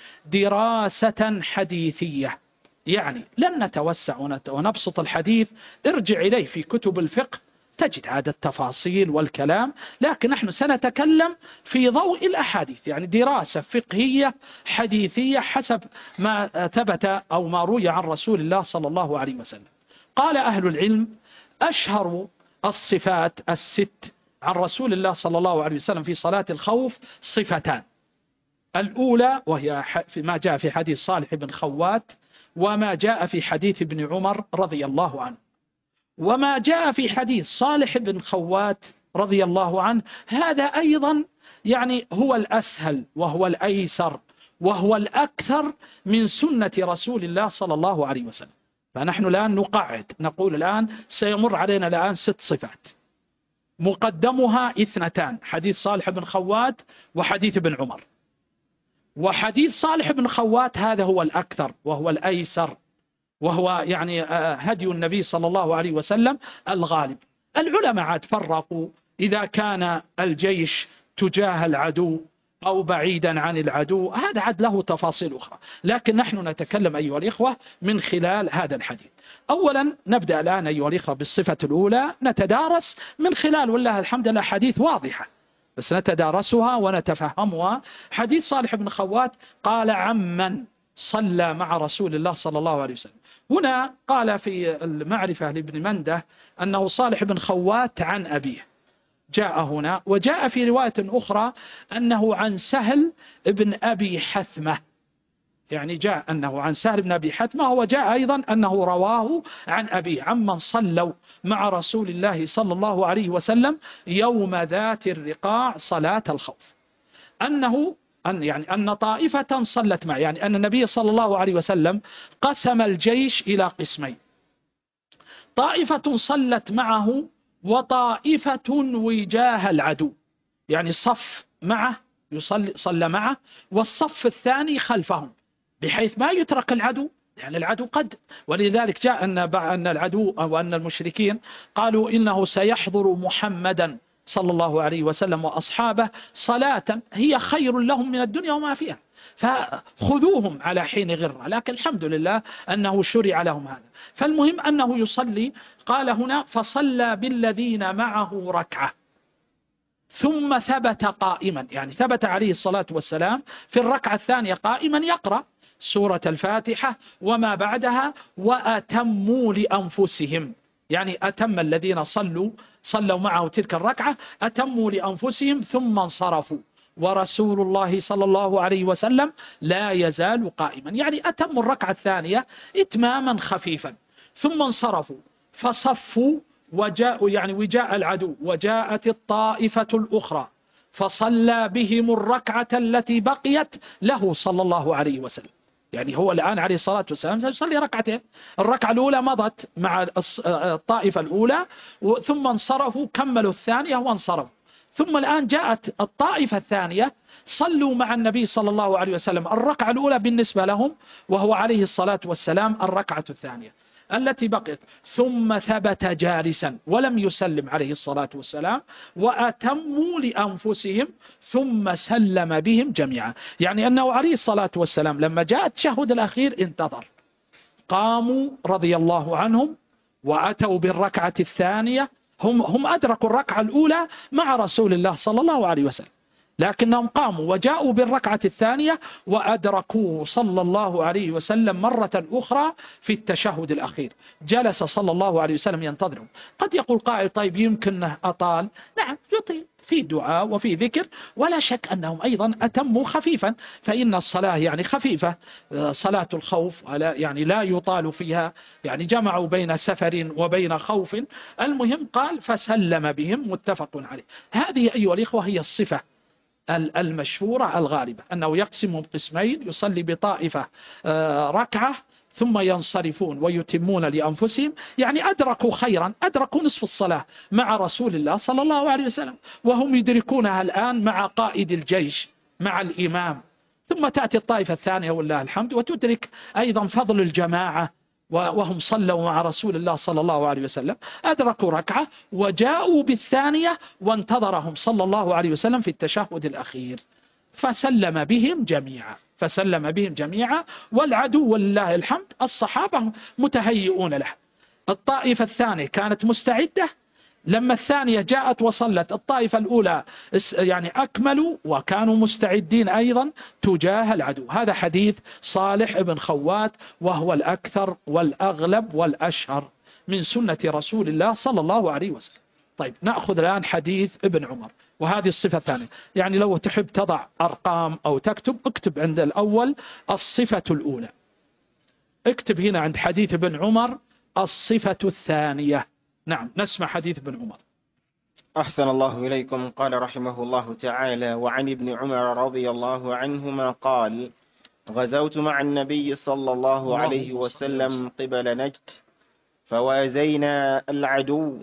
A: دراسة حديثية، يعني لن نتوسع ونبسط الحديث، ارجع إليه في كتب الفقه تجد عادة التفاصيل والكلام، لكن نحن سنتكلم في ضوء الأحاديث، يعني دراسة فقهية حديثية حسب ما ثبت أو ما روي عن رسول الله صلى الله عليه وسلم. قال أهل العلم أشهر الصفات الست عن رسول الله صلى الله عليه وسلم في صلاة الخوف صفتان. الأولى وهي ما جاء في حديث صالح بن خوات، وما جاء في حديث ابن عمر رضي الله عنه. وما جاء في حديث صالح بن خوات رضي الله عنه هذا أيضا يعني هو الأسهل وهو الأيسر وهو الأكثر من سنة رسول الله صلى الله عليه وسلم. فنحن الآن نقعد نقول الآن سيمر علينا الآن ست صفات، مقدمها اثنتان، حديث صالح بن خوات وحديث ابن عمر. وحديث صالح بن خوات هذا هو الأكثر وهو الأيسر وهو يعني هدي النبي صلى الله عليه وسلم الغالب. العلماء عاد فرقوا إذا كان الجيش تجاه العدو أو بعيدا عن العدو، هذا عاد له تفاصيل أخرى، لكن نحن نتكلم أيها الإخوة من خلال هذا الحديث. أولا نبدأ الآن أيها الإخوة بالصفة الأولى، نتدارس من خلال والله الحمد لله حديث واضحة بس نتدارسها ونتفهمها. حديث صالح بن خوات قال عمن صلى مع رسول الله صلى الله عليه وسلم. هنا قال في المعرفة لابن منده أنه صالح بن خوات عن أبيه، جاء هنا. وجاء في رواية أخرى أنه عن سهل بن أبي حثمة، يعني جاء أنه عن سهل بن أبي حثمة، وجاء أيضا أنه رواه عن أبيه عمن صلوا مع رسول الله صلى الله عليه وسلم يوم ذات الرقاع صلاة الخوف، أنه أن يعني أن طائفة صلت معه، يعني أن النبي صلى الله عليه وسلم قسم الجيش إلى قسمين، طائفة صلت معه وطائفة وجاه العدو، يعني صف معه يصلي صلى معه والصف الثاني خلفهم بحيث ما يترك العدو، يعني العدو قد، ولذلك جاء أن أن العدو أو أن المشركين قالوا إنه سيحضر محمدا صلى الله عليه وسلم وأصحابه صلاة هي خير لهم من الدنيا وما فيها، فخذوهم على حين غرة، لكن الحمد لله أنه شرع لهم هذا. فالمهم أنه يصلي، قال هنا فصلى بالذين معه ركعة ثم ثبت قائما، يعني ثبت عليه الصلاة والسلام في الركعة الثانية قائما يقرأ سورة الفاتحة وما بعدها وأتموا لأنفسهم، يعني أتم الذين صلوا صلوا معه تلك الركعة أتموا لأنفسهم ثم انصرفوا ورسول الله صلى الله عليه وسلم لا يزال قائما، يعني أتموا الركعة الثانية إتماما خفيفا ثم انصرفوا فصفوا وجاءوا، يعني وجاء العدو وجاءت الطائفة الأخرى فصلى بهم الركعة التي بقيت له صلى الله عليه وسلم. يعني هو الآن عليه الصلاة والسلام يصلي ركعتين، الركعة الأولى مضت مع الطائفة الأولى ثم انصرفوا كملوا الثانية وانصرفوا، ثم الآن جاءت الطائفة الثانية صلوا مع النبي صلى الله عليه وسلم الركعة الأولى بالنسبة لهم وهو عليه الصلاة والسلام الركعة الثانية التي بقيت، ثم ثبت جالسا ولم يسلم عليه الصلاة والسلام وأتموا لأنفسهم ثم سلم بهم جميعا، يعني أنه عليه الصلاة والسلام لما جاء التشهد الأخير انتظر، قاموا رضي الله عنهم وأتوا بالركعة الثانية، هم هم أدركوا الركعة الأولى مع رسول الله صلى الله عليه وسلم، لكنهم قاموا وجاءوا بالركعة الثانية وأدركوه صلى الله عليه وسلم مرة أخرى في التشهد الأخير، جلس صلى الله عليه وسلم ينتظرهم. قد يقول قائل طيب يمكنه أطال، نعم يطيل في دعاء وفي ذكر، ولا شك أنهم أيضا أتموا خفيفا، فإن الصلاة يعني خفيفة، صلاة الخوف يعني لا يطال فيها، يعني جمعوا بين سفر وبين خوف. المهم قال فسلم بهم متفق عليه. هذه أيها الإخوة هي الصفة المشهورة الغالبة، أنه يقسم قسمين، يصلي بطائفة ركعة ثم ينصرفون ويتمون لأنفسهم، يعني أدركوا خيرا، أدركوا نصف الصلاة مع رسول الله صلى الله عليه وسلم، وهم يدركونها الآن مع قائد الجيش مع الإمام، ثم تأتي الطائفة الثانية والله الحمد وتدرك أيضا فضل الجماعة، وهم صلوا مع رسول الله صلى الله عليه وسلم، أدركوا ركعة وجاءوا بالثانية وانتظرهم صلى الله عليه وسلم في التشهد الأخير فسلم بهم جميعا، فسلم بهم جميعا، والعدو والله الحمد الصحابة متهيئون له. الطائفة الثانية كانت مستعدة، لما الثانية جاءت وصلت الطائفة الأولى يعني أكملوا وكانوا مستعدين أيضا تجاه العدو. هذا حديث صالح بن خوات، وهو الأكثر والأغلب والأشهر من سنة رسول الله صلى الله عليه وسلم. طيب نأخذ الآن حديث ابن عمر، وهذه الصفة الثانية. يعني لو تحب تضع أرقام أو تكتب، اكتب عند الأول الصفة الأولى، اكتب هنا عند حديث ابن عمر الصفة الثانية. نعم، نسمع حديث ابن عمر.
B: أحسن الله إليكم. قال رحمه الله تعالى: وعن ابن عمر رضي الله عنهما قال: غزوت مع النبي صلى الله عليه وسلم قبل نجد، فوازينا العدو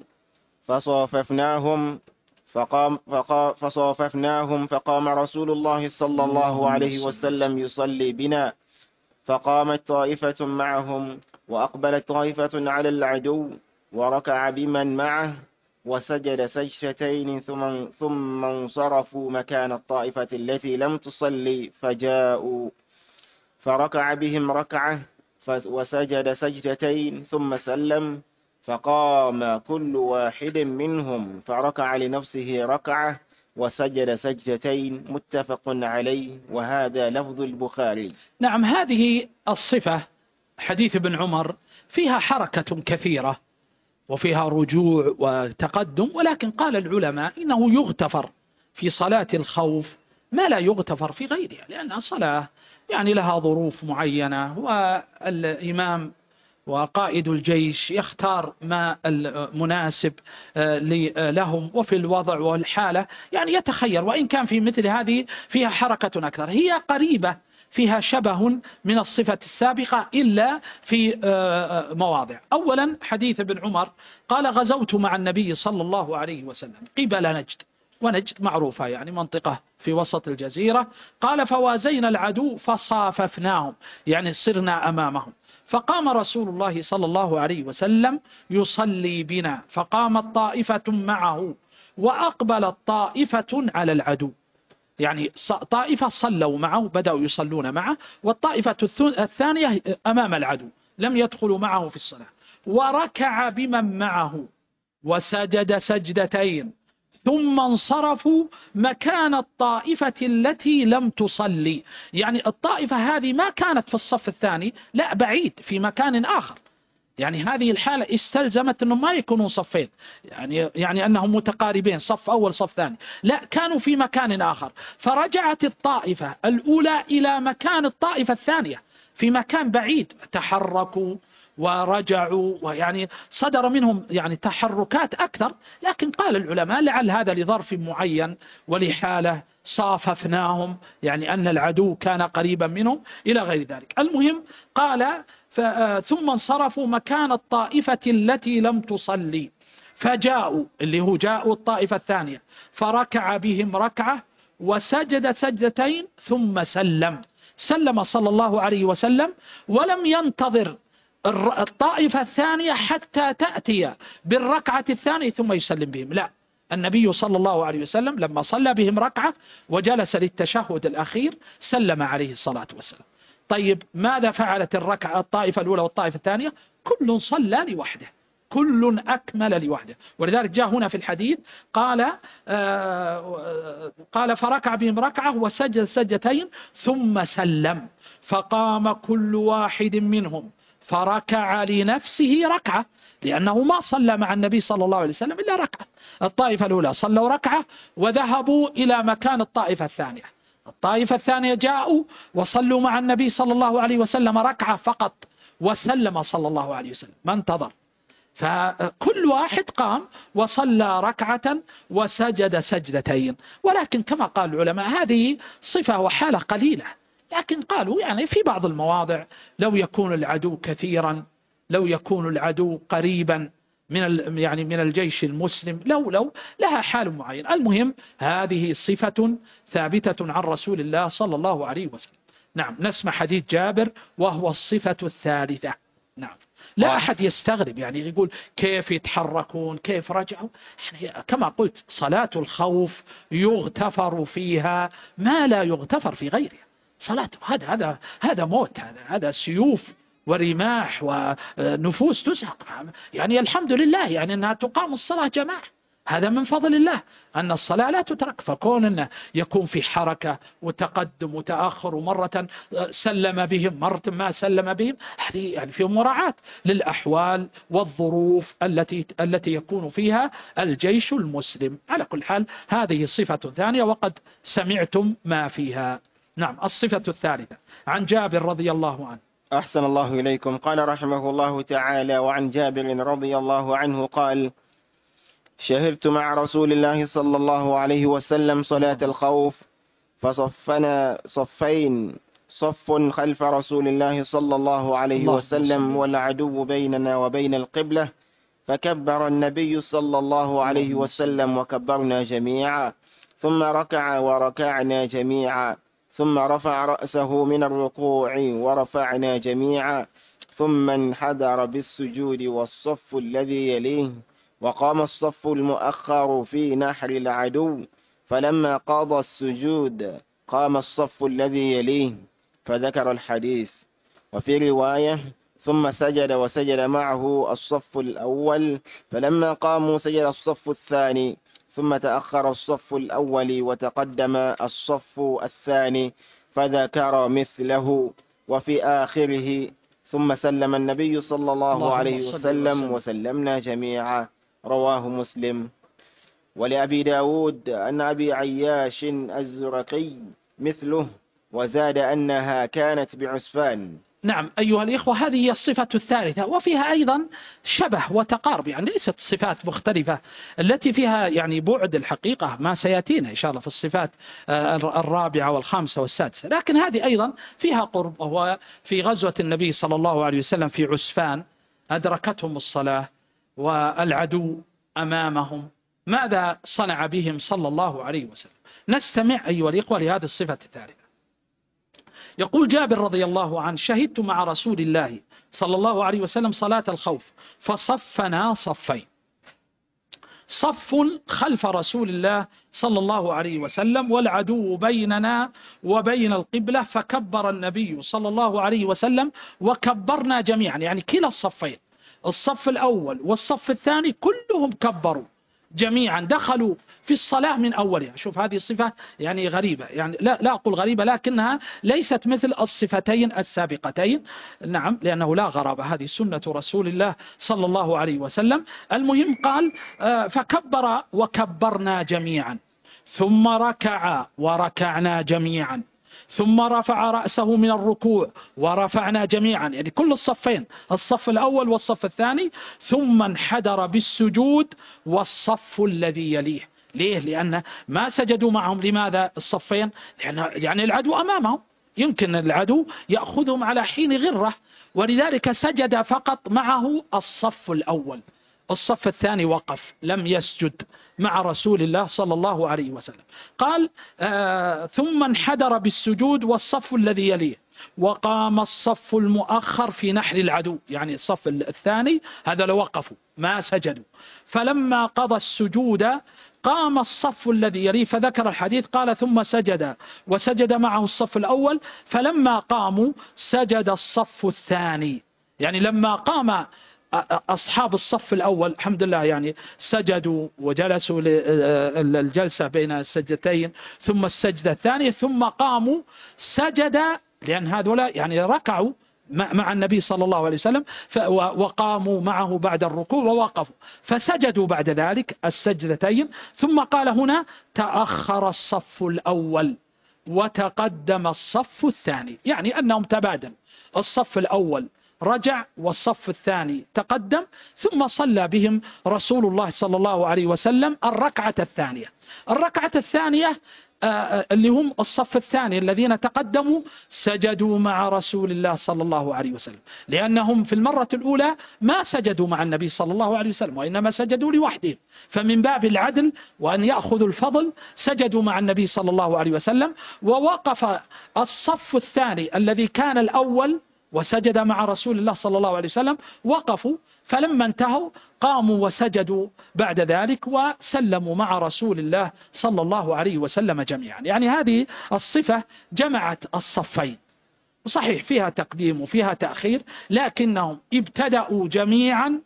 B: فصاففناهم فقام فقا فصاففناهم فقام رسول الله صلى الله عليه وسلم يصلي بنا، فقامت طائفة معهم وأقبلت طائفة على العدو، وركع بمن معه وسجد سجدتين ثم ثم انصرفوا مكان الطائفة التي لم تصلي، فجاءوا فركع بهم ركعة وسجد سجدتين ثم سلم، فقام كل واحد منهم فركع لنفسه ركعة وسجد سجدتين، متفق عليه، وهذا لفظ البخاري.
A: نعم، هذه الصفة حديث ابن عمر فيها حركة كثيرة وفيها رجوع وتقدم، ولكن قال العلماء إنه يغتفر في صلاة الخوف ما لا يغتفر في غيرها، لأن الصلاة يعني لها ظروف معينة، والإمام وقائد الجيش يختار ما المناسب لهم وفي الوضع والحالة، يعني يتخير، وإن كان في مثل هذه فيها حركة أكثر، هي قريبة فيها شبه من الصفة السابقة إلا في مواضع. أولا حديث ابن عمر قال: غزوت مع النبي صلى الله عليه وسلم قبل نجد، ونجد معروفة يعني منطقة في وسط الجزيرة. قال: فوازينا العدو فصاففناهم، يعني صرنا أمامهم، فقام رسول الله صلى الله عليه وسلم يصلي بنا، فقامت طائفة معه وأقبلت طائفة على العدو، يعني طائفة صلوا معه بدأوا يصلون معه، والطائفة الثانية أمام العدو لم يدخلوا معه في الصلاة، وركع بمن معه وسجد سجدتين ثم انصرفوا مكان الطائفة التي لم تصلي، يعني الطائفة هذه ما كانت في الصف الثاني، لا، بعيد في مكان آخر، يعني هذه الحالة استلزمت أنهم ما يكونوا صفين، يعني يعني أنهم متقاربين، صف أول صف ثاني، لا، كانوا في مكان آخر، فرجعت الطائفة الأولى إلى مكان الطائفة الثانية في مكان بعيد، تحركوا ورجعوا، ويعني صدر منهم يعني تحركات أكثر، لكن قال العلماء لعل هذا لظرف معين ولحالة صاففناهم، يعني أن العدو كان قريبا منهم إلى غير ذلك. المهم قال: ثم انصرفوا مكان الطائفة التي لم تصلي، فجاءوا، اللي هو جاءوا الطائفة الثانية، فركع بهم ركعة وسجد سجدتين ثم سلم، سلم صلى الله عليه وسلم، ولم ينتظر الطائفة الثانية حتى تأتي بالركعة الثانية ثم يسلم بهم، لا، النبي صلى الله عليه وسلم لما صلى بهم ركعة وجلس للتشهد الأخير سلم عليه الصلاة والسلام. طيب ماذا فعلت الركعة الطائفة الأولى والطائفة الثانية؟ كل صلى لوحده، كل أكمل لوحده، ولذلك جاء هنا في الحديث قال آه قال: فركع بهم ركعة وسجد سجدتين ثم سلم، فقام كل واحد منهم فركع لنفسه ركعة، لأنه ما صلى مع النبي صلى الله عليه وسلم إلا ركعة. الطائفة الأولى صلوا ركعة وذهبوا إلى مكان الطائفة الثانية، الطائفة الثانية جاءوا وصلوا مع النبي صلى الله عليه وسلم ركعة فقط وسلم صلى الله عليه وسلم، ما انتظر، فكل واحد قام وصلى ركعة وسجد سجدتين. ولكن كما قال العلماء هذه صفة وحالة قليلة، لكن قالوا يعني في بعض المواضع لو يكون العدو كثيرا، لو يكون العدو قريبا من يعني من الجيش المسلم، لو لو لها حال معين. المهم هذه صفة ثابتة عن رسول الله صلى الله عليه وسلم. نعم، نسمع حديث جابر وهو الصفة الثالثة. نعم، لا أحد يستغرب يعني يقول كيف يتحركون كيف رجعوا، يعني كما قلت صلاة الخوف يغتفر فيها ما لا يغتفر في غيرها، صلاة هذا هذا هذا موت، هذا هذا سيوف ورماح ونفوس تسحق، يعني الحمد لله يعني أنها تقام الصلاة جماعة، هذا من فضل الله أن الصلاة لا تترك. فكون أنه يكون في حركة وتقدم وتأخر ومرة سلم بهم مرة ما سلم بهم، هذه يعني في مراعاة للأحوال والظروف التي التي يكون فيها الجيش المسلم. على كل حال هذه صفة ثانية وقد سمعتم ما فيها. نعم. الصفة الثالثة عن جابر رضي الله عنه.
B: أحسن الله إليكم. قال رحمه الله تعالى: وعن جابر رضي الله عنه قال: شهدت مع رسول الله صلى الله عليه وسلم صلاة الخوف، فصفنا صفين، صف خلف رسول الله صلى الله عليه وسلم والعدو بيننا وبين القبلة، فكبر النبي صلى الله عليه وسلم وكبرنا جميعا، ثم ركع وركعنا جميعا، ثم رفع رأسه من الركوع ورفعنا جميعا، ثم انحدر بالسجود والصف الذي يليه، وقام الصف المؤخر في نحر العدو، فلما قضى السجود قام الصف الذي يليه، فذكر الحديث. وفي رواية: ثم سجد وسجد معه الصف الأول، فلما قاموا سجد الصف الثاني، ثم تأخر الصف الأول وتقدم الصف الثاني، فذكر مثله. وفي آخره: ثم سلم النبي صلى الله عليه وسلم وسلمنا جميعا. رواه مسلم. ولأبي داود أن أبي عياش الزرقي مثله، وزاد أنها كانت بعسفان.
A: نعم أيها الإخوة، هذه هي الصفة الثالثة، وفيها أيضا شبه وتقارب، يعني ليست صفات مختلفة التي فيها يعني بعد الحقيقة ما سيأتينا إن شاء الله في الصفات الرابعة والخامسة والسادسة، لكن هذه أيضا فيها قرب. وهو في غزوة النبي صلى الله عليه وسلم في عسفان أدركتهم الصلاة والعدو أمامهم، ماذا صنع بهم صلى الله عليه وسلم؟ نستمع أيها الإخوة لهذه الصفة الثالثة. يقول جابر رضي الله عنه: شهدت مع رسول الله صلى الله عليه وسلم صلاة الخوف، فصفنا صفين، صف خلف رسول الله صلى الله عليه وسلم والعدو بيننا وبين القبلة، فكبر النبي صلى الله عليه وسلم وكبرنا جميعا، يعني كلا الصفين، الصف الأول والصف الثاني كلهم كبروا جميعا، دخلوا في الصلاة من أولها. شوف هذه الصفة يعني غريبة، يعني لا, لا أقول غريبة لكنها ليست مثل الصفتين السابقتين، نعم، لأنه لا غرابة، هذه سنة رسول الله صلى الله عليه وسلم. المهم قال: فكبر وكبرنا جميعا، ثم ركع وركعنا جميعا، ثم رفع رأسه من الركوع ورفعنا جميعا، يعني كل الصفين، الصف الأول والصف الثاني، ثم انحدر بالسجود والصف الذي يليه. ليه؟ لأن ما سجدوا معهم. لماذا الصفين؟ لأن يعني العدو أمامهم، يمكن العدو يأخذهم على حين غرة، ولذلك سجد فقط معه الصف الأول، الصف الثاني وقف لم يسجد مع رسول الله صلى الله عليه وسلم. قال: آه ثم انحدر بالسجود والصف الذي يليه، وقام الصف المؤخر في نحر العدو، يعني الصف الثاني هذا لو وقفوا ما سجدوا، فلما قضى السجود قام الصف الذي يليه، فذكر الحديث. قال: ثم سجد وسجد معه الصف الأول، فلما قاموا سجد الصف الثاني، يعني لما قام أصحاب الصف الأول الحمد لله يعني سجدوا وجلسوا للجلسة بين السجدتين، ثم السجدة الثانية، ثم قاموا سجد، لأن هذولا يعني ركعوا مع النبي صلى الله عليه وسلم وقاموا معه بعد الركوع ووقفوا، فسجدوا بعد ذلك السجدتين. ثم قال هنا: تأخر الصف الأول وتقدم الصف الثاني، يعني أنهم تبادل، الصف الأول رجع والصف الثاني تقدم، ثم صلى بهم رسول الله صلى الله عليه وسلم الركعة الثانية. الركعة الثانية اللي هم الصف الثاني الذين تقدموا سجدوا مع رسول الله صلى الله عليه وسلم، لأنهم في المرة الأولى ما سجدوا مع النبي صلى الله عليه وسلم، وإنما سجدوا لوحدهم، فمن باب العدل وأن يأخذوا الفضل سجدوا مع النبي صلى الله عليه وسلم. ووقف الصف الثاني الذي كان الأول وسجد مع رسول الله صلى الله عليه وسلم، وقفوا، فلما انتهوا قاموا وسجدوا بعد ذلك وسلموا مع رسول الله صلى الله عليه وسلم جميعا. يعني هذه الصفة جمعت الصفين، وصحيح فيها تقديم وفيها تأخير، لكنهم ابتدأوا جميعا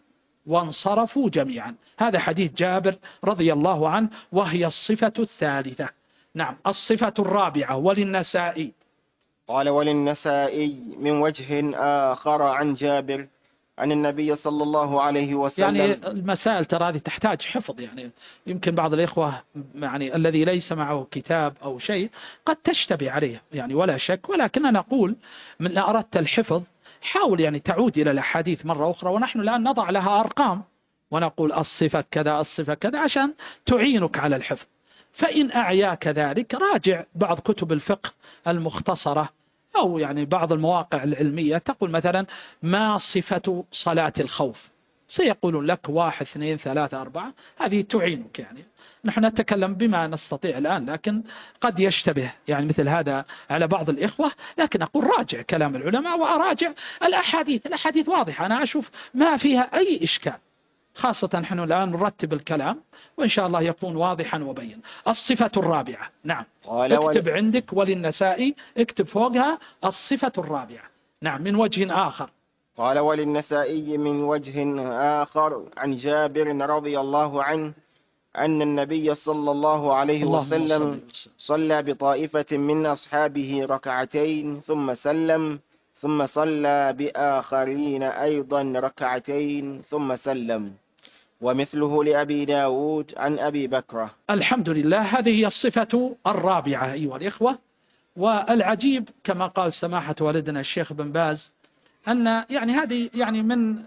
A: وانصرفوا جميعا. هذا حديث جابر رضي الله عنه، وهي الصفة الثالثة. نعم. الصفة الرابعة وللنسائي.
B: قال وللنسائي من وجه آخر عن جابر عن النبي صلى الله عليه وسلم.
A: يعني المسائل ترى هذه تحتاج حفظ، يعني يمكن بعض الإخوة يعني الذي ليس معه كتاب أو شيء قد تشتبه عليه يعني ولا شك، ولكن أنا أقول من أردت الحفظ حاول يعني تعود إلى الأحاديث مرة أخرى، ونحن الآن نضع لها أرقام ونقول الصفة كذا الصفة كذا عشان تعينك على الحفظ. فإن أعياك ذلك راجع بعض كتب الفقه المختصرة أو يعني بعض المواقع العلمية تقول مثلا ما صفة صلاة الخوف، سيقولون لك واحد اثنين ثلاثة أربعة، هذه تعينك. يعني نحن نتكلم بما نستطيع الآن، لكن قد يشتبه يعني مثل هذا على بعض الإخوة، لكن أقول راجع كلام العلماء وأراجع الأحاديث. الأحاديث واضحة، أنا أشوف ما فيها أي إشكال، خاصة نحن الآن نرتب الكلام وإن شاء الله يكون واضحا وبين. الصفة الرابعة. نعم. اكتب ول... عندك وللنسائي، اكتب فوقها الصفة الرابعة. نعم. من وجه آخر.
B: قال وللنسائي من وجه آخر عن جابر رضي الله عنه أن النبي صلى الله عليه وسلم صلى بطائفة من أصحابه ركعتين ثم سلم، ثم صلى بآخرين أيضا ركعتين ثم سلم، ومثله لأبي داود عن أبي بكر.
A: الحمد لله، هذه هي الصفة الرابعة أيها الإخوة. والعجيب كما قال سماحة والدنا الشيخ بن باز أن يعني هذه يعني من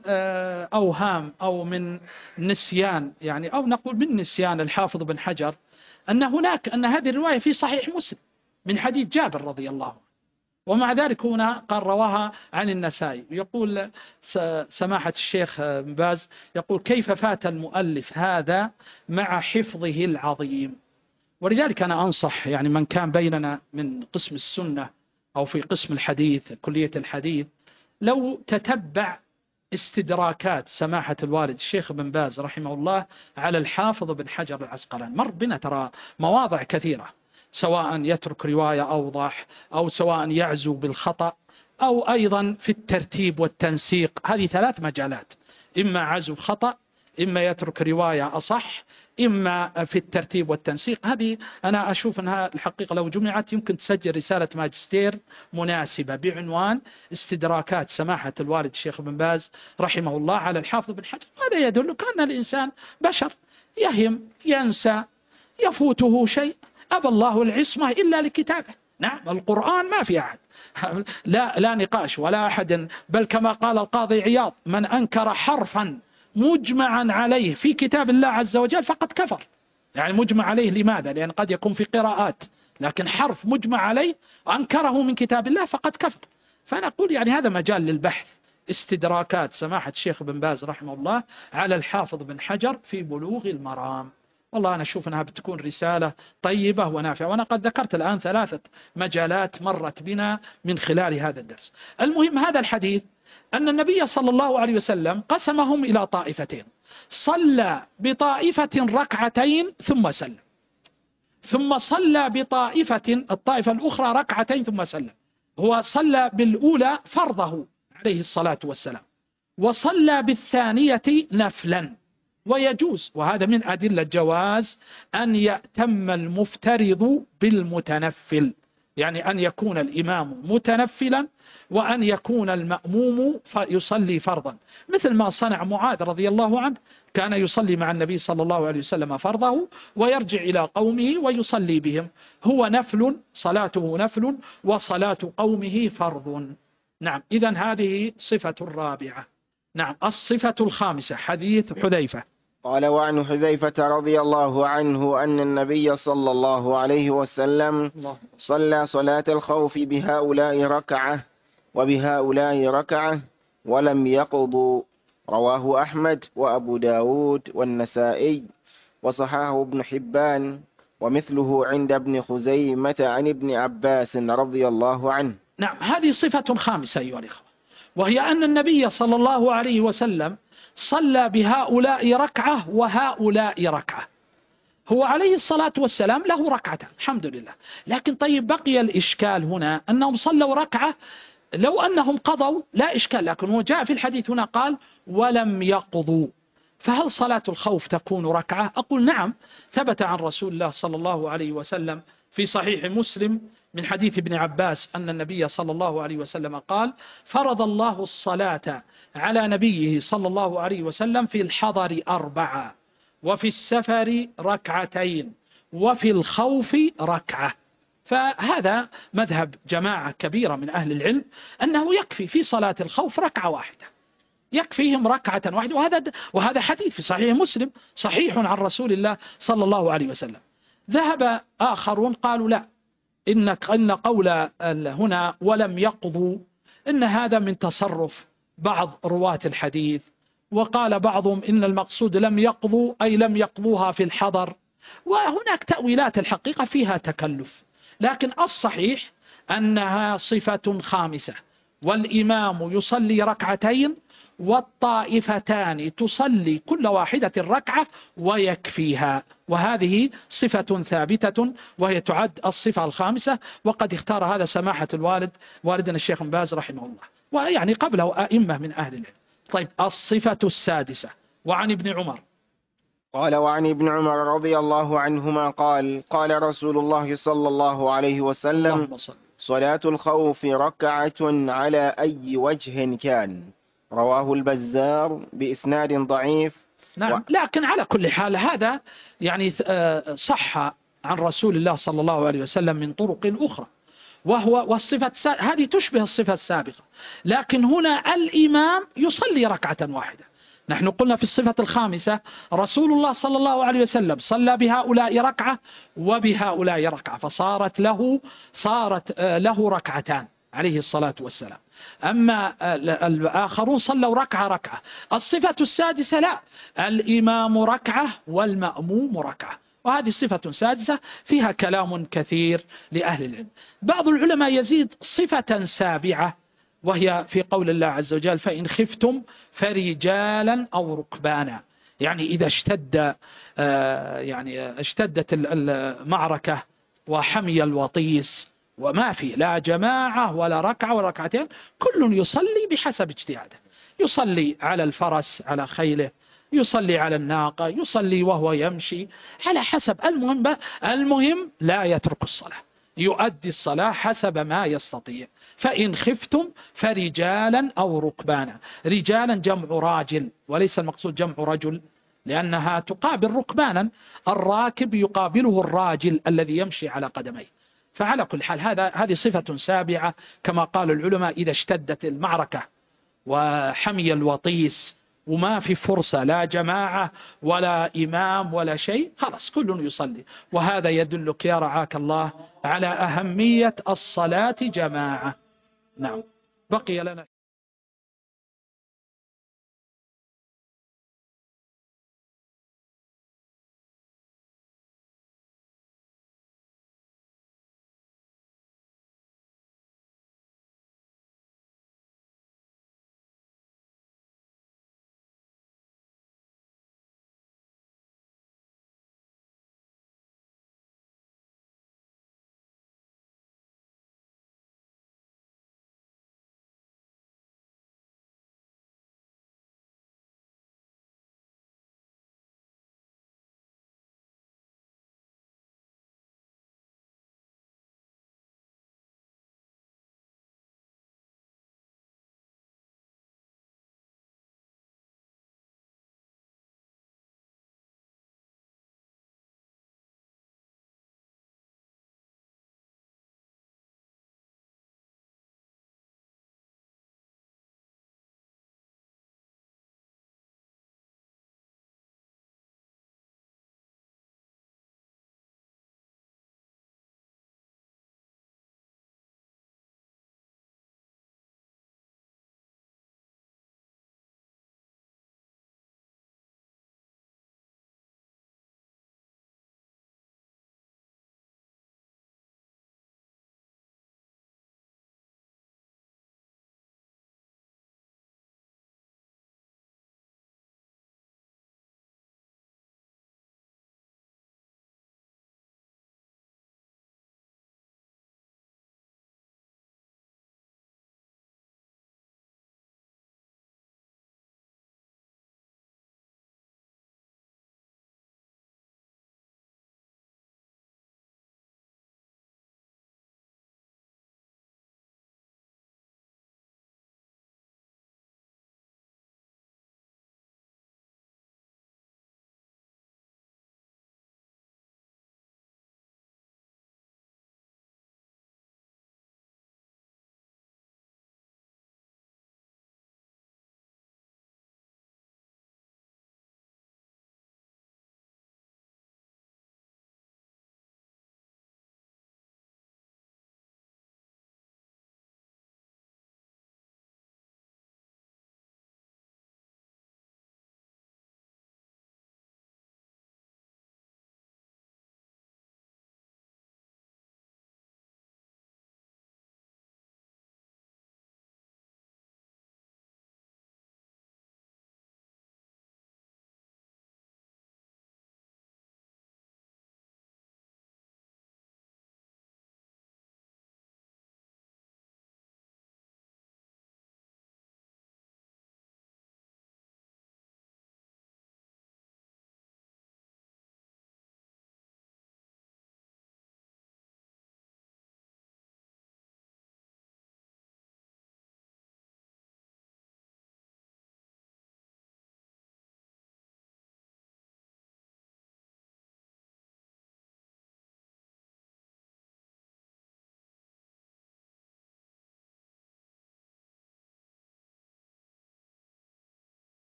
A: أوهام أو من نسيان، يعني أو نقول من نسيان الحافظ بن حجر أن هناك أن هذه الرواية في صحيح مسلم من حديث جابر رضي الله عنه، ومع ذلك هنا قال رواها عن النسائي. يقول سماحة الشيخ بن باز يقول كيف فات المؤلف هذا مع حفظه العظيم. ولذلك أنا أنصح يعني من كان بيننا من قسم السنة أو في قسم الحديث كلية الحديث، لو تتبع استدراكات سماحة الوالد الشيخ بن باز رحمه الله على الحافظ بن حجر العسقلاني، مر بنا ترى مواضع كثيرة، سواء يترك رواية أوضح أو سواء يعزو بالخطأ أو أيضا في الترتيب والتنسيق. هذه ثلاث مجالات، إما عزو خطأ، إما يترك رواية أصح، إما في الترتيب والتنسيق. هذه أنا أشوف أنها الحقيقة لو جمعت يمكن تسجل رسالة ماجستير مناسبة بعنوان استدراكات سماحة الوالد الشيخ بن باز رحمه الله على الحافظ بن حجر. هذا يدل أن الإنسان بشر، يهم، ينسى، يفوته شيء، أبى الله العصمة إلا لكتابه. نعم، القرآن ما في أحد لا, لا نقاش ولا أحد، بل كما قال القاضي عياض من أنكر حرفا مجمعا عليه في كتاب الله عز وجل فقد كفر. يعني مجمع عليه لماذا؟ لأن قد يكون في قراءات، لكن حرف مجمع عليه أنكره من كتاب الله فقد كفر. فأنا أقول يعني هذا مجال للبحث، استدراكات سماحة الشيخ بن باز رحمه الله على الحافظ بن حجر في بلوغ المرام. والله أنا أشوف أنها بتكون رسالة طيبة ونافعة، وأنا قد ذكرت الآن ثلاثة مجالات مرت بنا من خلال هذا الدرس. المهم هذا الحديث أن النبي صلى الله عليه وسلم قسمهم إلى طائفتين، صلى بطائفة ركعتين ثم سلم، ثم صلى بطائفة الطائفة الأخرى ركعتين ثم سلم. هو صلى بالأولى فرضه عليه الصلاة والسلام، وصلى بالثانية نفلا. ويجوز، وهذا من أدلة جواز، أن يأتم المفترض بالمتنفل، يعني أن يكون الإمام متنفلا وأن يكون المأموم يصلي فرضا، مثل ما صنع معاذ رضي الله عنه، كان يصلي مع النبي صلى الله عليه وسلم فرضه ويرجع إلى قومه ويصلي بهم. هو نفل، صلاته نفل وصلاة قومه فرض. نعم، إذن هذه صفة الرابعة. نعم. الصفة الخامسة حديث حذيفة.
B: قال وعن حذيفة رضي الله عنه أن النبي صلى الله عليه وسلم صلى صلاة الخوف بهؤلاء ركعة وبهؤلاء ركعة ولم يقضوا. رواه أحمد وأبو داود والنسائي وصححه ابن حبان، ومثله عند ابن خزيمة عن ابن عباس رضي الله عنه.
A: نعم، هذه صفة خامسة أيها الإخوة، وهي أن النبي صلى الله عليه وسلم صلى بهؤلاء ركعة وهؤلاء ركعة. هو عليه الصلاة والسلام له ركعة الحمد لله، لكن طيب بقي الإشكال هنا أنهم صلوا ركعة، لو أنهم قضوا لا إشكال، لكن هو جاء في الحديث هنا قال ولم يقضوا. فهل صلاة الخوف تكون ركعة؟ أقول نعم، ثبت عن رسول الله صلى الله عليه وسلم في صحيح مسلم من حديث ابن عباس أن النبي صلى الله عليه وسلم قال: فرض الله الصلاة على نبيه صلى الله عليه وسلم في الحضر أربعة، وفي السفر ركعتين، وفي الخوف ركعة. فهذا مذهب جماعة كبيرة من أهل العلم أنه يكفي في صلاة الخوف ركعة واحدة، يكفيهم ركعة واحدة، وهذا وهذا حديث في صحيح مسلم صحيح عن رسول الله صلى الله عليه وسلم. ذهب آخرون قالوا لا، إن إن قول هنا ولم يقضوا إن هذا من تصرف بعض رواة الحديث، وقال بعضهم إن المقصود لم يقضوا أي لم يقضوها في الحضر، وهناك تأويلات الحقيقة فيها تكلف، لكن الصحيح أنها صفة خامسة، والإمام يصلي ركعتين والطائفتان تصلي كل واحدة ركعة ويكفيها، وهذه صفة ثابتة وهي تعد الصفة الخامسة، وقد اختار هذا سماحة الوالد والدنا الشيخ بن باز رحمه الله، ويعني قبله أئمة من أهل العلم. طيب، الصفة السادسة وعن ابن عمر
B: قال: وعن ابن عمر رضي الله عنهما قال: قال رسول الله صلى الله عليه وسلم: صلاة الخوف ركعة على أي وجه كان. رواه البزار بإسناد ضعيف.
A: نعم
B: و...
A: لكن على كل حال هذا يعني صح عن رسول الله صلى الله عليه وسلم من طرق أخرى، وهو والصفة هذه تشبه الصفة السابقة، لكن هنا الإمام يصلي ركعة واحدة. نحن قلنا في الصفة الخامسة رسول الله صلى الله عليه وسلم صلى بهؤلاء ركعة وبهؤلاء ركعة، فصارت له صارت له ركعتان عليه الصلاة والسلام. أما الآخرون صلوا ركعة ركعة. الصفة السادسة لا، الإمام ركعة والمأموم ركعة، وهذه صفة سادسة فيها كلام كثير لأهل العلم. بعض العلماء يزيد صفة سابعة، وهي في قول الله عز وجل: فإن خفتم فرجالا أو ركبانا، يعني إذا اشتد يعني اشتدت المعركة وحمي الوطيس وما في لا جماعة ولا ركعة ولا ركعتين، كل يصلي بحسب اجتهاده، يصلي على الفرس على خيله، يصلي على الناقة، يصلي وهو يمشي، على حسب. المهم المهم لا يترك الصلاة، يؤدي الصلاة حسب ما يستطيع. فإن خفتم فرجالا أو ركبانا، رجالا جمع راجل وليس المقصود جمع رجل، لأنها تقابل ركبانا، الراكب يقابله الراجل الذي يمشي على قدميه. فعلى كل حال هذا هذه صفة سابعة كما قال العلماء، إذا اشتدت المعركة وحمي الوطيس وما في فرصة لا جماعة ولا إمام ولا شيء، خلاص كل يصلي. وهذا يدلك يا رعاك الله على أهمية الصلاة جماعة. نعم، بقي لنا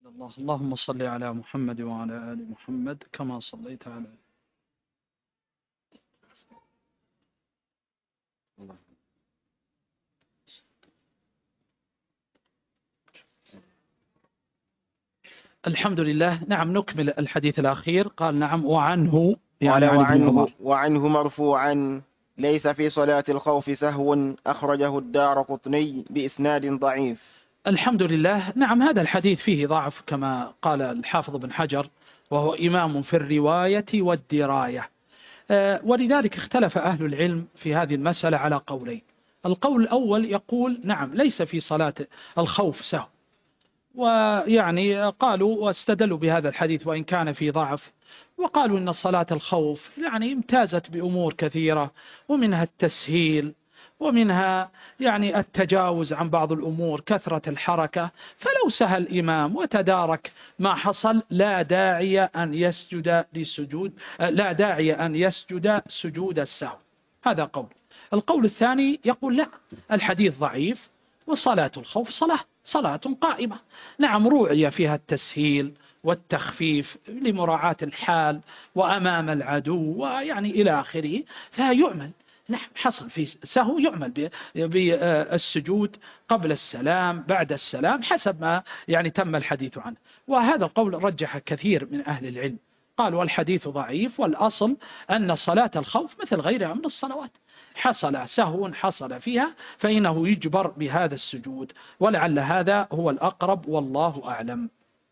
A: الله اللهم صل على محمد وعلى آل محمد كما صليت على الحمد لله. نعم نكمل الحديث الأخير. قال نعم وعنه
B: يعني
A: عن ابن
B: وعنه,
A: عمر.
B: وعنه مرفوعا ليس في صلاة الخوف سهو، أخرجه الدارقطني بإسناد ضعيف.
A: الحمد لله. نعم هذا الحديث فيه ضعف كما قال الحافظ بن حجر، وهو إمام في الرواية والدراية، ولذلك اختلف أهل العلم في هذه المسألة على قولين. القول الأول يقول نعم ليس في صلاة الخوف سهو، ويعني قالوا واستدلوا بهذا الحديث وإن كان في ضعف، وقالوا إن صلاة الخوف يعني امتازت بأمور كثيرة، ومنها التسهيل، ومنها يعني التجاوز عن بعض الأمور، كثرة الحركة، فلو سهل الإمام وتدارك ما حصل لا داعي أن يسجد للسجود، لا داعي أن يسجد سجود السهو. هذا قول. القول الثاني يقول لا، الحديث ضعيف، وصلاة الخوف صلاة صلاة قائمة. نعم روعي فيها التسهيل والتخفيف لمراعاة الحال وأمام العدو ويعني إلى آخره، فيعمل. نعم حصل في سهو يعمل بالسجود قبل السلام بعد السلام حسب ما يعني تم الحديث عنه. وهذا القول رجح كثير من أهل العلم، قال والحديث ضعيف، والأصل أن صلاة الخوف مثل غيرها من الصلوات، حصل سهو حصل فيها فإنه يجبر بهذا السجود، ولعل هذا هو الأقرب والله أعلم.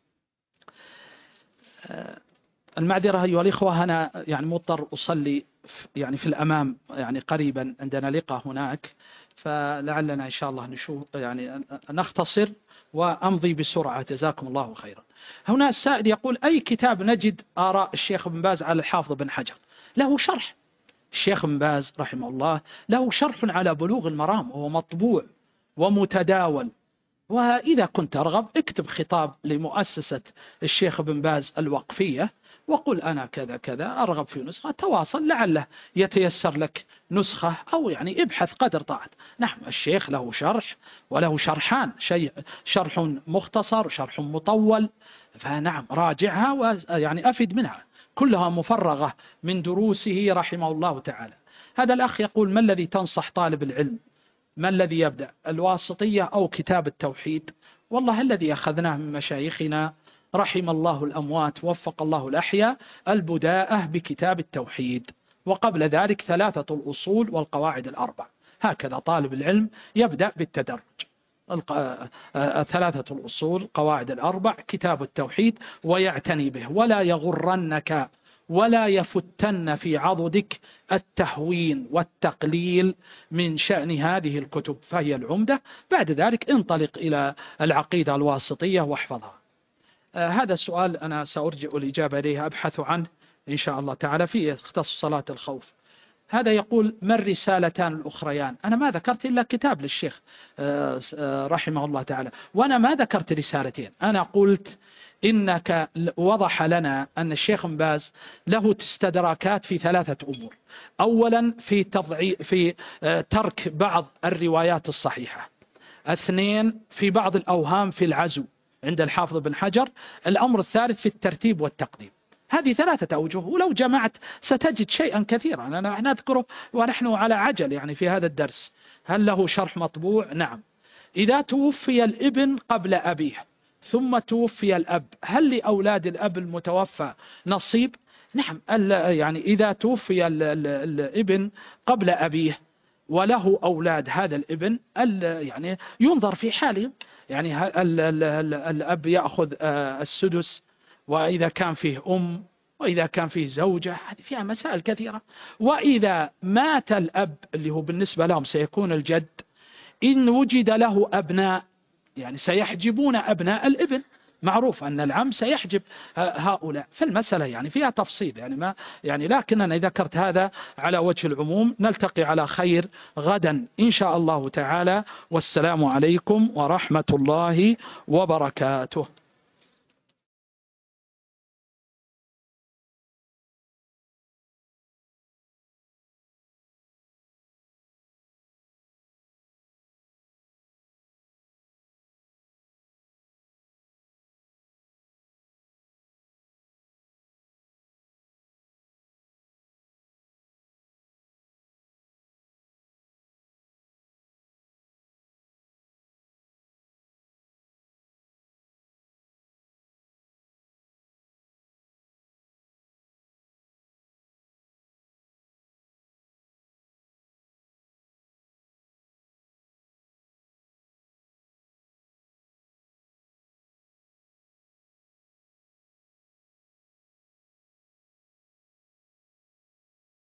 A: المعذرة أيها الإخوة، أنا يعني مضطر أصلي يعني في الأمام، يعني قريبا عندنا لقاء هناك، فلعلنا إن شاء الله نشوف يعني نختصر وأمضي بسرعة. جزاكم الله خيرا. هنا السائل يقول أي كتاب نجد آراء الشيخ بن باز على الحافظ بن حجر؟ له شرح، الشيخ بن باز رحمه الله له شرح على بلوغ المرام، وهو مطبوع ومتداول، وإذا كنت أرغب اكتب خطاب لمؤسسة الشيخ بن باز الوقفية وقل أنا كذا كذا أرغب في نسخة، تواصل لعله يتيسر لك نسخة، أو يعني ابحث قدر طاعت. نعم الشيخ له شرح وله شرحان، شيء شرح مختصر شرح مطول، فنعم راجعها ويعني أفد منها، كلها مفرغة من دروسه رحمه الله تعالى. هذا الأخ يقول ما الذي تنصح طالب العلم، ما الذي يبدأ، الواسطية أو كتاب التوحيد؟ والله الذي أخذناه من مشايخنا رحم الله الأموات وفق الله الأحياء، البداءة بكتاب التوحيد، وقبل ذلك ثلاثة الأصول والقواعد الأربع. هكذا طالب العلم يبدأ بالتدرج، ثلاثة الأصول قواعد الأربع كتاب التوحيد، ويعتني به، ولا يغرنك ولا يفتن في عضدك التهوين والتقليل من شأن هذه الكتب، فهي العمدة. بعد ذلك انطلق إلى العقيدة الواسطية واحفظها. آه هذا السؤال أنا سأرجع الإجابة إليه، أبحث عنه إن شاء الله تعالى في يختص صلاة الخوف. هذا يقول ما الرسالتان الأخريان؟ أنا ما ذكرت إلا كتاب للشيخ آه آه رحمه الله تعالى، وأنا ما ذكرت رسالتين. أنا قلت إنك وضح لنا أن الشيخ بن باز له استدراكات في ثلاثة أمور. أولا في, تضعي في ترك بعض الروايات الصحيحة. اثنين في بعض الأوهام في العزو عند الحافظ بن حجر. الأمر الثالث في الترتيب والتقديم. هذه ثلاثة أوجه، ولو جمعت ستجد شيئا كثيرا أنا نذكره ونحن على عجل يعني في هذا الدرس. هل له شرح مطبوع؟ نعم. إذا توفي الابن قبل أبيه ثم توفي الأب، هل لأولاد الأب المتوفى نصيب؟ نعم. يعني إذا توفي ال ال الابن قبل أبيه وله أولاد هذا الابن، يعني ينظر في حالهم، يعني ال ال ال الأب يأخذ السدس، وإذا كان فيه أم، وإذا كان فيه زوجة، هذه فيها مسائل كثيرة. وإذا مات الأب اللي هو بالنسبة لهم سيكون الجد، إن وجد له أبناء يعني سيحجبون أبناء الابن، معروف أن العم سيحجب هؤلاء، فالمسألة يعني فيها تفصيل يعني ما يعني لكننا ذكرت هذا على وجه العموم. نلتقي على خير غدا إن شاء الله تعالى، والسلام عليكم ورحمة الله وبركاته.